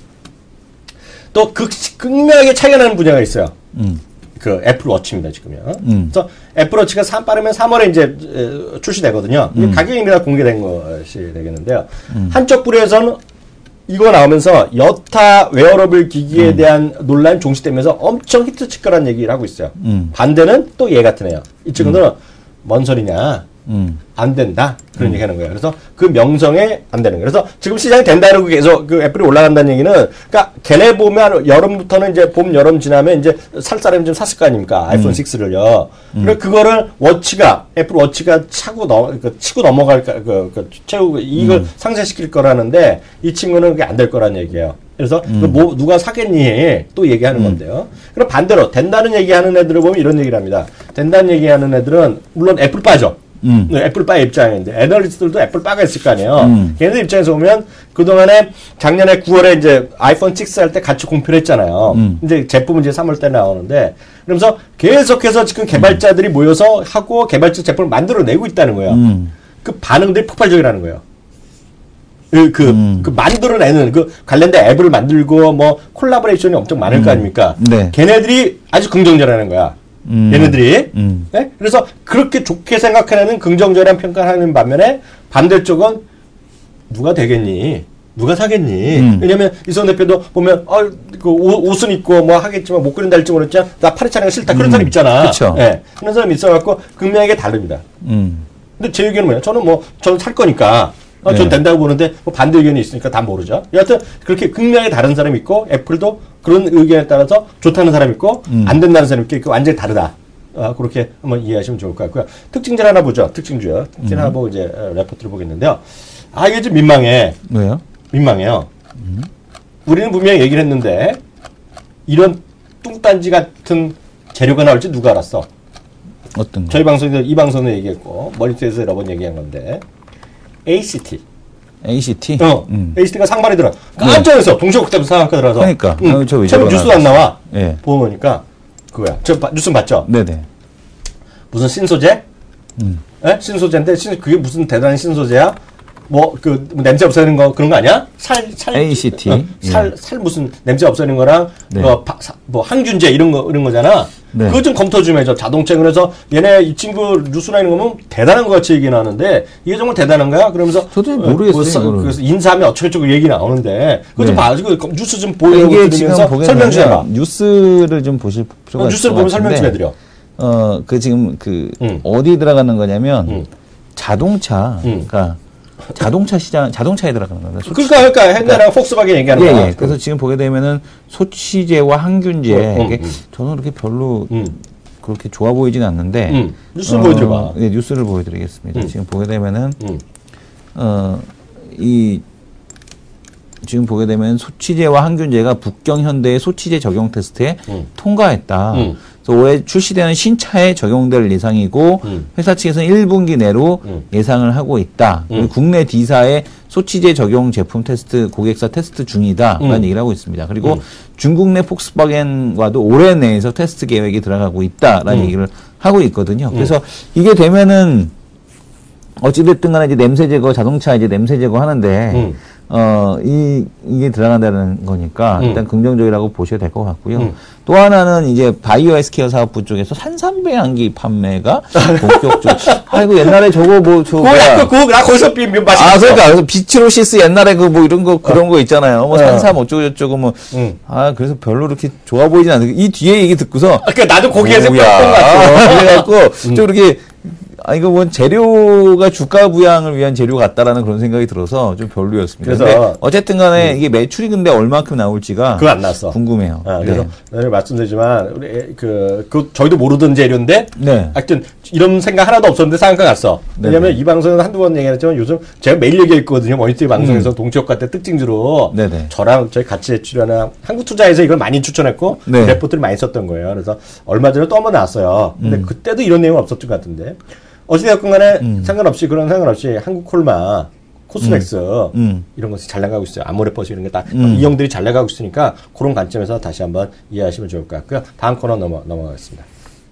[SPEAKER 1] 또 극, 극명하게 차이가 나는 분야가 있어요.
[SPEAKER 2] 음.
[SPEAKER 1] 그 애플 워치입니다, 지금요.
[SPEAKER 2] 음.
[SPEAKER 1] 그래서 애플 워치가 삼, 빠르면 삼월에 이제 에, 출시되거든요.
[SPEAKER 2] 음.
[SPEAKER 1] 가격이 이미 다 공개된 것이 되겠는데요. 한쪽 불에서는 이거 나오면서 여타 웨어러블 기기에
[SPEAKER 2] 음.
[SPEAKER 1] 대한 논란이 종시되면서 엄청 히트칠 거란 얘기를 하고 있어요.
[SPEAKER 2] 음.
[SPEAKER 1] 반대는 또 얘 같은 애요. 이 친구들은 뭔 소리냐.
[SPEAKER 2] 음.
[SPEAKER 1] 안 된다. 그런 얘기 하는 거예요. 그래서 그 명성에 안 되는 거예요. 그래서 지금 시장이 된다 이러고 계속 그 애플이 올라간다는 얘기는, 그러니까 걔네 보면 여름부터는 이제 봄, 여름 지나면 이제 살 사람이 좀 샀을 거 아닙니까? 아이폰 식스를요. 음. 그리고 그거를 워치가, 애플 워치가 차고 넘, 그 치고 넘어갈, 까 그, 그, 채우고 이걸
[SPEAKER 2] 음. 상쇄시킬
[SPEAKER 1] 거라는데 이 친구는 그게 안 될 거라는 얘기예요. 그래서
[SPEAKER 2] 음.
[SPEAKER 1] 그 뭐, 누가 사겠니? 또 얘기하는
[SPEAKER 2] 음.
[SPEAKER 1] 건데요. 그럼 반대로 된다는 얘기하는 애들을 보면 이런 얘기를 합니다. 된다는 얘기하는 애들은 물론 애플 빠져.
[SPEAKER 2] 음.
[SPEAKER 1] 네, 애플바의 입장인데 애널리스트들도 애플바가 있을 거 아니에요.
[SPEAKER 2] 음.
[SPEAKER 1] 걔네들 입장에서 보면 그동안에 작년에 구월에 이제 아이폰 식스 할 때 같이 공표를 했잖아요.
[SPEAKER 2] 음.
[SPEAKER 1] 이제 제품은 이제 삼월 때 나오는데 그러면서 계속해서 지금 개발자들이 모여서 하고 개발자 제품을 만들어내고 있다는 거예요.
[SPEAKER 2] 음.
[SPEAKER 1] 그 반응들이 폭발적이라는 거예요. 그, 그,
[SPEAKER 2] 음.
[SPEAKER 1] 그 만들어내는 그 관련된 앱을 만들고 뭐 콜라보레이션이 엄청 많을 거 아닙니까?
[SPEAKER 2] 네.
[SPEAKER 1] 걔네들이 아주 긍정적이라는 거야.
[SPEAKER 2] 음.
[SPEAKER 1] 얘네들이.
[SPEAKER 2] 음.
[SPEAKER 1] 네? 그래서 그렇게 좋게 생각하는 긍정적인 평가하는 반면에 반대쪽은 누가 되겠니? 누가 사겠니?
[SPEAKER 2] 음.
[SPEAKER 1] 왜냐면 이성 대표도 보면 어, 그 옷, 옷은 입고 뭐 하겠지만 못 그린다 할지 모르겠지만 나 파리차는 싫다. 그런
[SPEAKER 2] 음.
[SPEAKER 1] 사람 있잖아.
[SPEAKER 2] 그쵸.
[SPEAKER 1] 예. 그런 사람 있어갖고 극명하게 다릅니다.
[SPEAKER 2] 음.
[SPEAKER 1] 근데 제 의견은 뭐예요? 저는 뭐 저는 살 거니까 어,
[SPEAKER 2] 네.
[SPEAKER 1] 전 된다고 보는데 뭐 반대 의견이 있으니까 다 모르죠. 여하튼 그렇게 극명하게 다른 사람이 있고 애플도 그런 의견에 따라서 좋다는 사람이 있고
[SPEAKER 2] 음.
[SPEAKER 1] 안 된다는 사람이 있고 완전히 다르다. 아, 그렇게 한번 이해하시면 좋을 것 같고요. 특징들 하나 보죠. 특징주요. 특징
[SPEAKER 2] 음.
[SPEAKER 1] 하나 보고 이제 어, 레포트를 보겠는데요. 아, 이게 좀 민망해.
[SPEAKER 2] 왜요?
[SPEAKER 1] 민망해요.
[SPEAKER 2] 음.
[SPEAKER 1] 우리는 분명히 얘기를 했는데 이런 뚱딴지 같은 재료가 나올지 누가 알았어?
[SPEAKER 2] 어떤 거?
[SPEAKER 1] 저희 방송에서 이 방송에 얘기했고 머니터에서 여러 번 얘기한 건데 에이씨티.
[SPEAKER 2] 에이씨티?
[SPEAKER 1] 어,
[SPEAKER 2] 음.
[SPEAKER 1] 에이씨티가 상반이 들어. 깜짝 놀랐어. 동시에 그때부터 상한가 들어서.
[SPEAKER 2] 그러니까.
[SPEAKER 1] 응.
[SPEAKER 2] 어, 저 왜
[SPEAKER 1] 처음에
[SPEAKER 2] 저러나
[SPEAKER 1] 뉴스도 안 나와.
[SPEAKER 2] 예.
[SPEAKER 1] 보고 보니까 그거야. 저 바- 뉴스 봤죠?
[SPEAKER 2] 네네.
[SPEAKER 1] 무슨 신소재?
[SPEAKER 2] 음.
[SPEAKER 1] 예? 신소재인데 신, 그게 무슨 대단한 신소재야? 뭐 그 냄새 없애는 거 그런 거 아니야? 살 살
[SPEAKER 2] 에이씨티
[SPEAKER 1] 어, 살, 살 무슨 냄새 없애는 거랑
[SPEAKER 2] 네.
[SPEAKER 1] 어, 파, 사, 뭐 항균제 이런 거 이런 거잖아.
[SPEAKER 2] 네.
[SPEAKER 1] 그거 좀 검토 좀 해줘. 자동차. 그래서 얘네 이 친구 뉴스나 이런 거 보면 대단한 것 같이 얘기 나오는데 이게 정말 대단한 거야? 그러면서
[SPEAKER 2] 저도 모르겠어요,
[SPEAKER 1] 어, 서-
[SPEAKER 2] 이거는.
[SPEAKER 1] 그래서 인사하면 어쩌고저쩌고 얘기 나오는데 그거 좀
[SPEAKER 2] 네.
[SPEAKER 1] 봐가지고 뉴스 좀 보여주면서
[SPEAKER 2] 이게 지금 보게
[SPEAKER 1] 설명 좀 해봐.
[SPEAKER 2] 되면 뉴스를 좀 보실 필요가
[SPEAKER 1] 어,
[SPEAKER 2] 있을
[SPEAKER 1] 뉴스를
[SPEAKER 2] 것
[SPEAKER 1] 보면 설명 좀
[SPEAKER 2] 같은데,
[SPEAKER 1] 해드려.
[SPEAKER 2] 어, 그 지금 그
[SPEAKER 1] 음.
[SPEAKER 2] 어디 들어가는 거냐면
[SPEAKER 1] 음.
[SPEAKER 2] 자동차,
[SPEAKER 1] 음.
[SPEAKER 2] 그러니까 자동차 시장, 자동차에 들어가는 거예요.
[SPEAKER 1] 그러니까 그러니까 옛날에 폭스바겐 얘기하는
[SPEAKER 2] 예,
[SPEAKER 1] 거야.
[SPEAKER 2] 예. 그래서 지금 보게 되면은 소치제와 항균제,
[SPEAKER 1] 음, 음,
[SPEAKER 2] 이게
[SPEAKER 1] 음.
[SPEAKER 2] 저는 그렇게 별로
[SPEAKER 1] 음.
[SPEAKER 2] 그렇게 좋아 보이진 않는데,
[SPEAKER 1] 음. 뉴스를 보여드려봐.
[SPEAKER 2] 예, 뉴스를 보여드리겠습니다.
[SPEAKER 1] 음.
[SPEAKER 2] 지금 보게 되면은
[SPEAKER 1] 음.
[SPEAKER 2] 어, 이, 지금 보게 되면 소치제와 항균제가 북경현대의 소치제 적용 테스트에
[SPEAKER 1] 음.
[SPEAKER 2] 통과했다.
[SPEAKER 1] 음.
[SPEAKER 2] 그래서 올해 출시되는 신차에 적용될 예상이고,
[SPEAKER 1] 음.
[SPEAKER 2] 회사 측에서는 일 분기 내로
[SPEAKER 1] 음.
[SPEAKER 2] 예상을 하고 있다.
[SPEAKER 1] 음.
[SPEAKER 2] 국내 D사의 소치제 적용 제품 테스트, 고객사 테스트 중이다. 라는
[SPEAKER 1] 음.
[SPEAKER 2] 얘기를 하고 있습니다. 그리고
[SPEAKER 1] 음.
[SPEAKER 2] 중국 내 폭스바겐과도 올해 내에서 테스트 계획이 들어가고 있다라는
[SPEAKER 1] 음.
[SPEAKER 2] 얘기를 하고 있거든요. 그래서 이게 되면은 어찌됐든 간에 이제 냄새 제거, 자동차 이제 냄새 제거 하는데,
[SPEAKER 1] 음.
[SPEAKER 2] 어, 이, 이게 들어간다는 거니까
[SPEAKER 1] 음.
[SPEAKER 2] 일단 긍정적이라고 보셔야 될 것 같고요.
[SPEAKER 1] 음.
[SPEAKER 2] 또 하나는 이제 바이오 헬스케어 사업부 쪽에서 산삼배양기 판매가 본격적으로. 아이고, 옛날에 저거 뭐, 저거.
[SPEAKER 1] 그거
[SPEAKER 2] 뭐야.
[SPEAKER 1] 나, 그거 나 거기서 비 맛있어.
[SPEAKER 2] 아, 그러니까. 그래서 비치로시스 옛날에 그 뭐 이런 거, 그런 거 있잖아요. 뭐
[SPEAKER 1] 어.
[SPEAKER 2] 산삼 어쩌고저쩌고 뭐.
[SPEAKER 1] 응.
[SPEAKER 2] 아, 그래서 별로 그렇게 좋아 보이진 않는데, 이 뒤에 얘기 듣고서.
[SPEAKER 1] 아, 그러니까 나도 거기에서 뿅뿅
[SPEAKER 2] 오야.
[SPEAKER 1] 갔어.
[SPEAKER 2] 그래갖고, 좀 이렇게, 아, 이거 뭐 재료가 주가 부양을 위한 재료 같다라는 그런 생각이 들어서 좀 별로였습니다.
[SPEAKER 1] 그래서-
[SPEAKER 2] 근데 어쨌든 간에 이게 매출이 근데 얼마큼 나올지가
[SPEAKER 1] 그거 안 나왔어.
[SPEAKER 2] 궁금해요.
[SPEAKER 1] 아, 그래서
[SPEAKER 2] 네.
[SPEAKER 1] 늘 말씀드리지만 우리 애- 그, 그 저희도 모르던 재료인데
[SPEAKER 2] 네.
[SPEAKER 1] 하여튼 이런 생각 하나도 없었는데 상한가 갔어. 왜냐면
[SPEAKER 2] 네네.
[SPEAKER 1] 이 방송에서 한두 번 얘기했지만 요즘 제가 매일 얘기했거든요. 머니터리 방송에서 동치효과 때 특징주로
[SPEAKER 2] 음. 네네.
[SPEAKER 1] 저랑 저희 같이 출연한 한국투자에서 이걸 많이 추천했고
[SPEAKER 2] 네.
[SPEAKER 1] 레포트를 많이 썼던 거예요. 그래서 얼마 전에 또 한 번 나왔어요. 근데
[SPEAKER 2] 음.
[SPEAKER 1] 그때도 이런 내용은 없었던 것 같은데 어찌되었건 간에 상관없이 그런 상관없이 한국콜마 코스맥스
[SPEAKER 2] 음.
[SPEAKER 1] 이런 것이 잘 나가고 있어요. 아모레퍼스 이런 게 다
[SPEAKER 2] 음.
[SPEAKER 1] 이형들이 잘 나가고 있으니까 그런 관점에서 다시 한번 이해하시면 좋을 것 같고요. 다음 코너 넘어 넘어가겠습니다.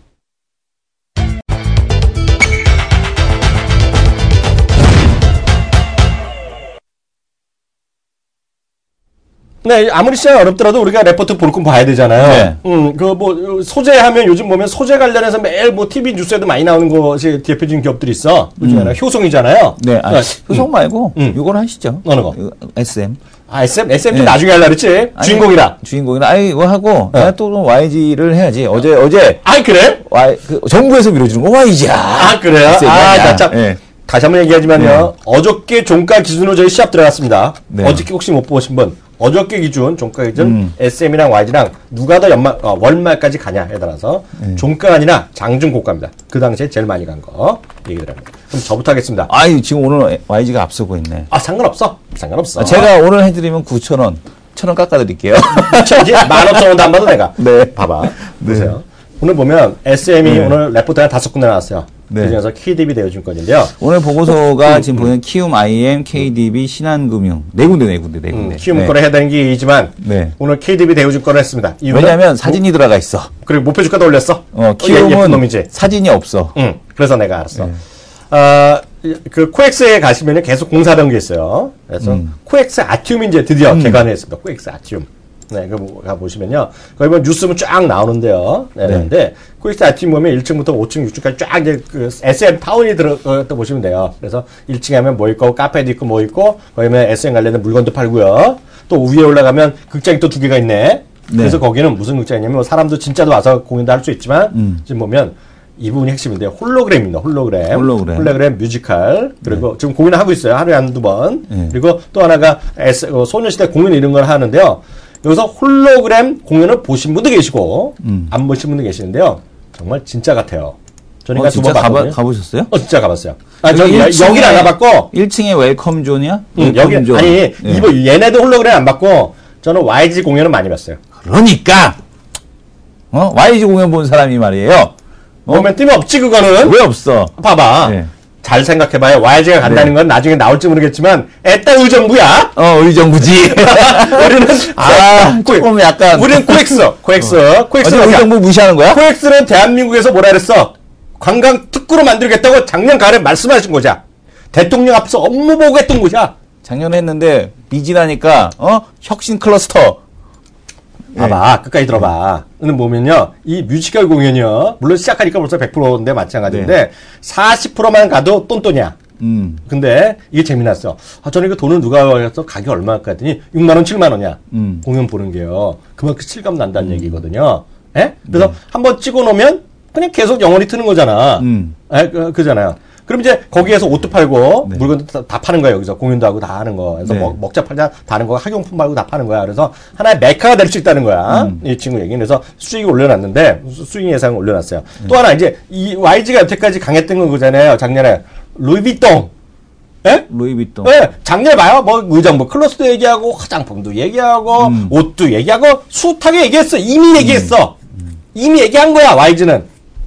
[SPEAKER 1] 네, 아무리 시장이 어렵더라도 우리가 레포트 볼 건 봐야 되잖아요.
[SPEAKER 2] 네.
[SPEAKER 1] 음, 그 뭐 소재하면 요즘 보면 소재 관련해서 매일 뭐 티비 뉴스에도 많이 나오는 것이 대표적인 기업들이 있어. 요즘 하나 효성이잖아요.
[SPEAKER 2] 네. 아,
[SPEAKER 1] 음.
[SPEAKER 2] 효성 말고
[SPEAKER 1] 음.
[SPEAKER 2] 이걸 하시죠.
[SPEAKER 1] 어느 거?
[SPEAKER 2] 이거 에스엠.
[SPEAKER 1] 아, 에스엠, 에스엠 좀
[SPEAKER 2] 네.
[SPEAKER 1] 나중에 하려고 그랬지?
[SPEAKER 2] 아니,
[SPEAKER 1] 주인공이라.
[SPEAKER 2] 주인공이라. 아이, 이거 하고,
[SPEAKER 1] 네.
[SPEAKER 2] 내가 또 와이지를 해야지. 어제, 어제,
[SPEAKER 1] 아, 그래?
[SPEAKER 2] 와이, 그, 정부에서 밀어주는 거 와이지야.
[SPEAKER 1] 아, 그래요?
[SPEAKER 2] 에스엠이
[SPEAKER 1] 아,
[SPEAKER 2] 아니야.
[SPEAKER 1] 나 참.
[SPEAKER 2] 예.
[SPEAKER 1] 다시 한번 얘기하지만요. 어저께 종가 기준으로 저희 시합 들어갔습니다.
[SPEAKER 2] 네.
[SPEAKER 1] 어저께 혹시 못 보신 분, 어저께 기준, 종가 기준,
[SPEAKER 2] 음.
[SPEAKER 1] 에스엠이랑 와이지랑 누가 더 연말, 어, 월말까지 가냐에 따라서
[SPEAKER 2] 네.
[SPEAKER 1] 종가가 아니라 장중 고가입니다. 그 당시에 제일 많이 간 거. 얘기를 합니다. 그럼 저부터 하겠습니다.
[SPEAKER 2] 아이, 지금 오늘 와이지가 앞서고 있네.
[SPEAKER 1] 아, 상관없어. 상관없어.
[SPEAKER 2] 아, 제가 오늘 해드리면 구천 원, 천 원 깎아드릴게요.
[SPEAKER 1] 천지 만 오천 원도 안 받아 내가.
[SPEAKER 2] 네.
[SPEAKER 1] 봐봐. 보세요. 오늘 보면 에스엠이
[SPEAKER 2] 네.
[SPEAKER 1] 오늘 레포트가 다섯 군데 나왔어요.
[SPEAKER 2] 네.
[SPEAKER 1] 그중에서 케이디비 대우증권인데요.
[SPEAKER 2] 오늘 보고서가 지금 보면 키움 아이엠, 케이디비, 신한금융 네 군데, 네 군데, 네
[SPEAKER 1] 음,
[SPEAKER 2] 군데.
[SPEAKER 1] 키움
[SPEAKER 2] 네.
[SPEAKER 1] 거래 해당기이지만
[SPEAKER 2] 네.
[SPEAKER 1] 오늘 케이디비 대우증권을 했습니다. 이유는
[SPEAKER 2] 왜냐하면 사진이 들어가 있어.
[SPEAKER 1] 그리고 목표 주가도 올렸어.
[SPEAKER 2] 어,
[SPEAKER 1] 예, 예쁜
[SPEAKER 2] 키움은
[SPEAKER 1] 놈이지.
[SPEAKER 2] 사진이 없어.
[SPEAKER 1] 응. 그래서 내가 알았어.
[SPEAKER 2] 네.
[SPEAKER 1] 아, 그 코엑스에 가시면 계속 공사하던 게 있어요. 그래서
[SPEAKER 2] 음.
[SPEAKER 1] 코엑스 아티움 이제 드디어 개관을 했습니다. 코엑스 아티움. 네, 그 가 보시면요. 거기 보면 뉴스면 쫙 나오는데요. 네,
[SPEAKER 2] 네.
[SPEAKER 1] 근데 코엑스 아티움 보면 일 층부터 오 층, 육 층까지 쫙 이제 그 에스엠 타운이 들어갔다 보시면 돼요. 그래서 일 층에 하면 뭐 있고 카페도 있고 뭐 있고 거기 보면 에스엠 관련된 물건도 팔고요. 또 위에 올라가면 극장이 또 두 개가 있네.
[SPEAKER 2] 네.
[SPEAKER 1] 그래서 거기는 무슨 극장이냐면 뭐 사람도 진짜도 와서 공연도 할 수 있지만
[SPEAKER 2] 음.
[SPEAKER 1] 지금 보면 이 부분이 핵심인데 홀로그램입니다. 홀로그램.
[SPEAKER 2] 홀로그램.
[SPEAKER 1] 홀로그램 뮤지컬. 그리고 지금 공연을 하고 있어요. 하루에 한두 번.
[SPEAKER 2] 네.
[SPEAKER 1] 그리고 또 하나가 에스, 어, 소녀시대 공연 이런 걸 하는데요. 여기서 홀로그램 공연을 보신 분도 계시고
[SPEAKER 2] 음.
[SPEAKER 1] 안 보신 분도 계시는데요. 정말 진짜 같아요. 저희가
[SPEAKER 2] 어,
[SPEAKER 1] 두
[SPEAKER 2] 진짜
[SPEAKER 1] 번
[SPEAKER 2] 가봐,
[SPEAKER 1] 봤거든요.
[SPEAKER 2] 가보셨어요?
[SPEAKER 1] 어, 진짜 가봤어요. 아, 저
[SPEAKER 2] 여기 일 층에
[SPEAKER 1] 여기는 안 가봤고
[SPEAKER 2] 일 층에 웰컴 존이야?
[SPEAKER 1] 응, 여기
[SPEAKER 2] 웰컴 존.
[SPEAKER 1] 아니
[SPEAKER 2] 예.
[SPEAKER 1] 이번 얘네도 홀로그램 안 봤고 저는 와이지 공연을 많이 봤어요.
[SPEAKER 2] 그러니까 어? 와이지 공연 본 사람이 말이에요. 어?
[SPEAKER 1] 보면 뜸없지 그거는.
[SPEAKER 2] 왜 없어?
[SPEAKER 1] 봐봐.
[SPEAKER 2] 네.
[SPEAKER 1] 잘 생각해봐요. 와이지가 간다는 건 나중에 나올지 모르겠지만 애따 의정부야.
[SPEAKER 2] 어, 우리 정부지.
[SPEAKER 1] 우리는
[SPEAKER 2] 아,
[SPEAKER 1] 코-
[SPEAKER 2] 조금 약간.
[SPEAKER 1] 우리는 코엑스. 코엑스.
[SPEAKER 2] 어제
[SPEAKER 1] 코엑스는
[SPEAKER 2] 우리 정부 무시하는 거야?
[SPEAKER 1] 코엑스는 대한민국에서 뭐라 그랬어? 관광 특구로 만들겠다고 작년 가을에 말씀하신 거자. 대통령 앞에서 업무 보고했던 곳이야.
[SPEAKER 2] 작년에 했는데 미진하니까 어 혁신 클러스터.
[SPEAKER 1] 봐봐, 예. 끝까지 들어봐. 는 보면요, 이 뮤지컬 공연이요, 물론 시작하니까 벌써 백 퍼센트인데 마찬가지인데 네. 사십 퍼센트만 가도 똔똔이야. 음. 근데 이게 재미났어. 아, 저는 이거 돈을 누가 벌었어? 가격이 얼마일까 했더니 육만 원, 칠만 원이야. 음. 공연 보는 게요. 그만큼 실감 난다는 음. 얘기거든요. 예? 그래서 네. 한번 찍어 놓으면 그냥 계속 영원히 트는 거잖아. 음. 예, 그, 그잖아요. 그럼 이제 거기에서 옷도 팔고 네. 물건도 다, 다 파는 거야. 여기서 공연도 하고 다 하는 거. 그래서 네. 먹, 먹자 팔자 다 하는 거. 학용품 말고 다 파는 거야. 그래서 하나의 메카가 될 수 있다는 거야. 음. 이 친구 얘기는. 그래서 수익을 올려놨는데 수익 예상을 올려놨어요. 음. 또 하나 이제 이 와이지가 여태까지 강했던 건 그잖아요. 작년에 루이비통. 예?
[SPEAKER 2] 루이비통.
[SPEAKER 1] 예. 작년에 봐요. 뭐 의정 뭐 클로스도 얘기하고 화장품도 얘기하고 음. 옷도 얘기하고 숱하게 얘기했어. 이미 얘기했어. 음. 이미 얘기한 거야. 와이지는.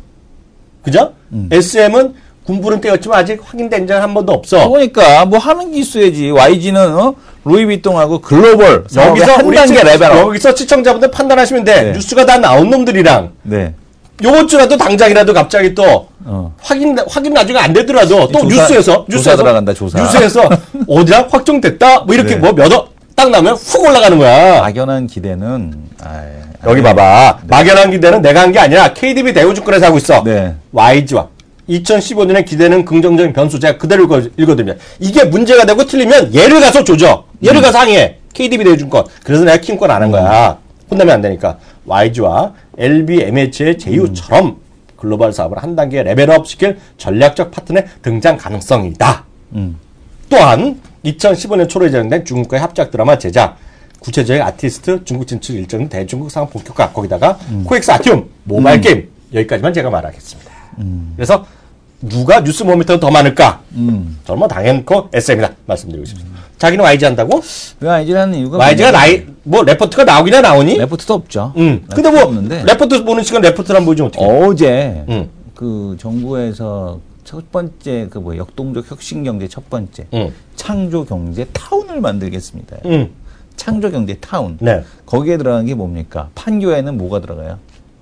[SPEAKER 1] 그죠? 음. 에스엠은 군부는 떼었지만 아직 확인된 적은 한 번도 없어.
[SPEAKER 2] 그러니까 뭐 하는 게 있어야지. 와이지는 어? 루이비통하고 글로벌
[SPEAKER 1] 여기서
[SPEAKER 2] 한 단계 레벨업.
[SPEAKER 1] 여기서 시청자분들 판단하시면 돼. 네. 뉴스가 다 나온 놈들이랑.
[SPEAKER 2] 네.
[SPEAKER 1] 요번 주라도 당장이라도 갑자기 또 어. 확인 확인 나중에 안 되더라도 또
[SPEAKER 2] 조사,
[SPEAKER 1] 뉴스에서
[SPEAKER 2] 뉴스에서 조사 들어간다. 조사.
[SPEAKER 1] 뉴스에서 어디야 확정됐다. 뭐 이렇게 네. 뭐 몇 억 딱 나면 훅 올라가는 거야.
[SPEAKER 2] 막연한 기대는 아이,
[SPEAKER 1] 여기 봐봐. 네. 막연한 기대는 내가 한 게 아니라 케이디비 대우증권에서 하고 있어.
[SPEAKER 2] 네.
[SPEAKER 1] 와이지와. 이천십오 년에 기대는 긍정적인 변수. 제가 그대로 읽어, 읽어드리면 이게 문제가 되고 틀리면 얘를 가서 조져. 얘를 음. 가서 항의해. 케이디비 대우증권. 그래서 내가 킹권 안 한 거야. 혼나면 안 되니까. 와이지와 엘비엠에이치의 제휴처럼 음. 글로벌 사업을 한 단계 레벨업 시킬 전략적 파트너의 등장 가능성이 있다. 음. 또한 이천십오 년 초로 예정된 중국과의 합작 드라마 제작, 구체적인 아티스트, 중국 진출 일정, 대중국 상업 본격화, 거기다가 음. 코엑스 아티움, 모바일 음. 게임, 여기까지만 제가 말하겠습니다. 음. 그래서 누가 뉴스 모니터가 더 많을까? 음. 저는 뭐 당연코 에스엠이다 말씀드리고 싶습니다. 음. 자기는 와이지 한다고?
[SPEAKER 2] 왜 와이지를 하는 이유가
[SPEAKER 1] 와이지가 나이 뭐 레포트가 나오기나 나오니?
[SPEAKER 2] 레포트도 없죠.
[SPEAKER 1] 음. 근데 뭐 없는데. 레포트 보는 시간 레포트를 한번 보지 어떻게?
[SPEAKER 2] 어제 음. 그 정부에서 첫 번째 그 뭐 역동적 혁신 경제 첫 번째 음. 창조 경제 타운을 만들겠습니다. 음. 창조 경제 타운.
[SPEAKER 1] 네.
[SPEAKER 2] 거기에 들어간 게 뭡니까? 판교에는 뭐가 들어가요?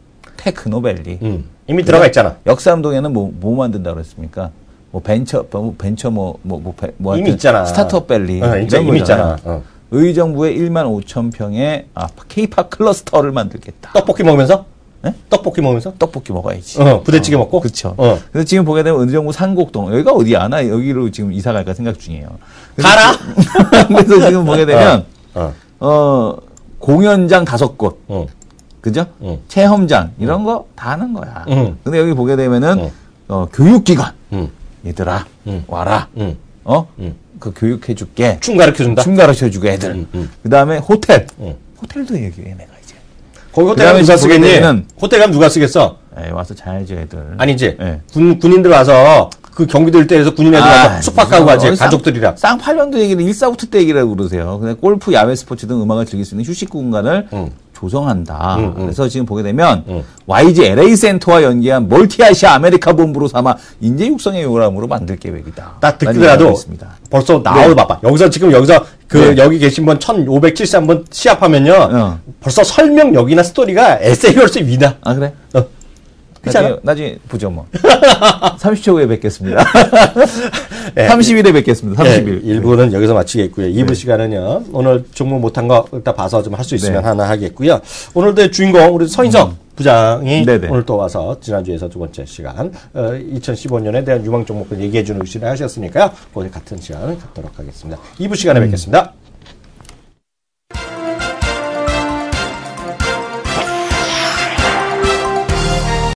[SPEAKER 2] 테크노밸리. 음.
[SPEAKER 1] 이미 들어가 있잖아.
[SPEAKER 2] 역삼동에는 뭐, 뭐 만든다고 그랬습니까? 뭐 벤처, 뭐 벤처 뭐, 뭐, 뭐, 뭐
[SPEAKER 1] 이미 있잖아.
[SPEAKER 2] 스타트업 밸리.
[SPEAKER 1] 어, 이미, 이미 있잖아. 어.
[SPEAKER 2] 의정부에 일만 오천 평의 아, K-팝 클러스터를 만들겠다.
[SPEAKER 1] 떡볶이 먹으면서? 네? 떡볶이 먹으면서?
[SPEAKER 2] 떡볶이 먹어야지.
[SPEAKER 1] 어, 부대찌개
[SPEAKER 2] 어,
[SPEAKER 1] 먹고?
[SPEAKER 2] 그쵸.
[SPEAKER 1] 어.
[SPEAKER 2] 그래서 지금 보게 되면 의정부 산곡동. 여기가 어디야? 나 여기로 지금 이사 갈까 생각 중이에요.
[SPEAKER 1] 가라!
[SPEAKER 2] 그래서 지금 보게 되면,
[SPEAKER 1] 어, 어.
[SPEAKER 2] 어 공연장 다섯 곳.
[SPEAKER 1] 어.
[SPEAKER 2] 그죠?
[SPEAKER 1] 응.
[SPEAKER 2] 체험장 이런 거 다 하는 거야.
[SPEAKER 1] 응.
[SPEAKER 2] 근데 여기 보게 되면은
[SPEAKER 1] 응.
[SPEAKER 2] 어, 교육기관
[SPEAKER 1] 응.
[SPEAKER 2] 얘들아
[SPEAKER 1] 응.
[SPEAKER 2] 와라.
[SPEAKER 1] 응.
[SPEAKER 2] 어?
[SPEAKER 1] 응.
[SPEAKER 2] 그 교육해줄게.
[SPEAKER 1] 춤 가르쳐준다.
[SPEAKER 2] 춤 가르쳐주고 애들.
[SPEAKER 1] 응. 응.
[SPEAKER 2] 그 다음에 호텔.
[SPEAKER 1] 응.
[SPEAKER 2] 호텔도 얘기해 내가 이제.
[SPEAKER 1] 거기 호텔 가면 누가 쓰겠니? 호텔 가면 누가 쓰겠어?
[SPEAKER 2] 에이, 와서 자야지 애들.
[SPEAKER 1] 아니지.
[SPEAKER 2] 네.
[SPEAKER 1] 군 군인들 와서 그 경기도 일대에서 군인 애들 와서 아, 숙박 가고 가지 가족들이랑.
[SPEAKER 2] 쌍팔년도 얘기를 일사부터 때 얘기라고 그러세요. 근데 골프, 야외 스포츠 등 음악을 즐길 수 있는 휴식 공간을 응. 조성한다. 응, 응. 그래서 지금 보게 되면 응. 와이지 엘에이 센터와 연계한 멀티아시아 아메리카 본부로 삼아 인재 육성의 요람으로 만들 계획이다.
[SPEAKER 1] 딱 듣더라도 벌써 나올 네. 봐봐. 여기서 지금 여기서 그 네. 여기 계신 분 천오백칠십삼 분 시합하면요. 어. 벌써 설명력이나 스토리가 에세이 벌써 위다.
[SPEAKER 2] 아 그래?
[SPEAKER 1] 어.
[SPEAKER 2] 나중에, 나중에 보죠 뭐. 삼십 초 후에 뵙겠습니다. 네. 삼십 일에 뵙겠습니다. 삼십 일.
[SPEAKER 1] 네, 일 부는 네. 여기서 마치겠고요. 이 부 네. 시간은요. 오늘 종목 못한 거 일단 봐서 좀 할 수 있으면 네. 하나 하겠고요. 오늘의 주인공 우리 서인석 음. 부장이 네네. 오늘 또 와서 지난주에서 두 번째 시간 어, 이천십오 년에 대한 유망 종목을 얘기해 주는 시간을 하셨으니까요. 오늘 같은 시간 갖도록 하겠습니다. 이 부 시간에 음. 뵙겠습니다.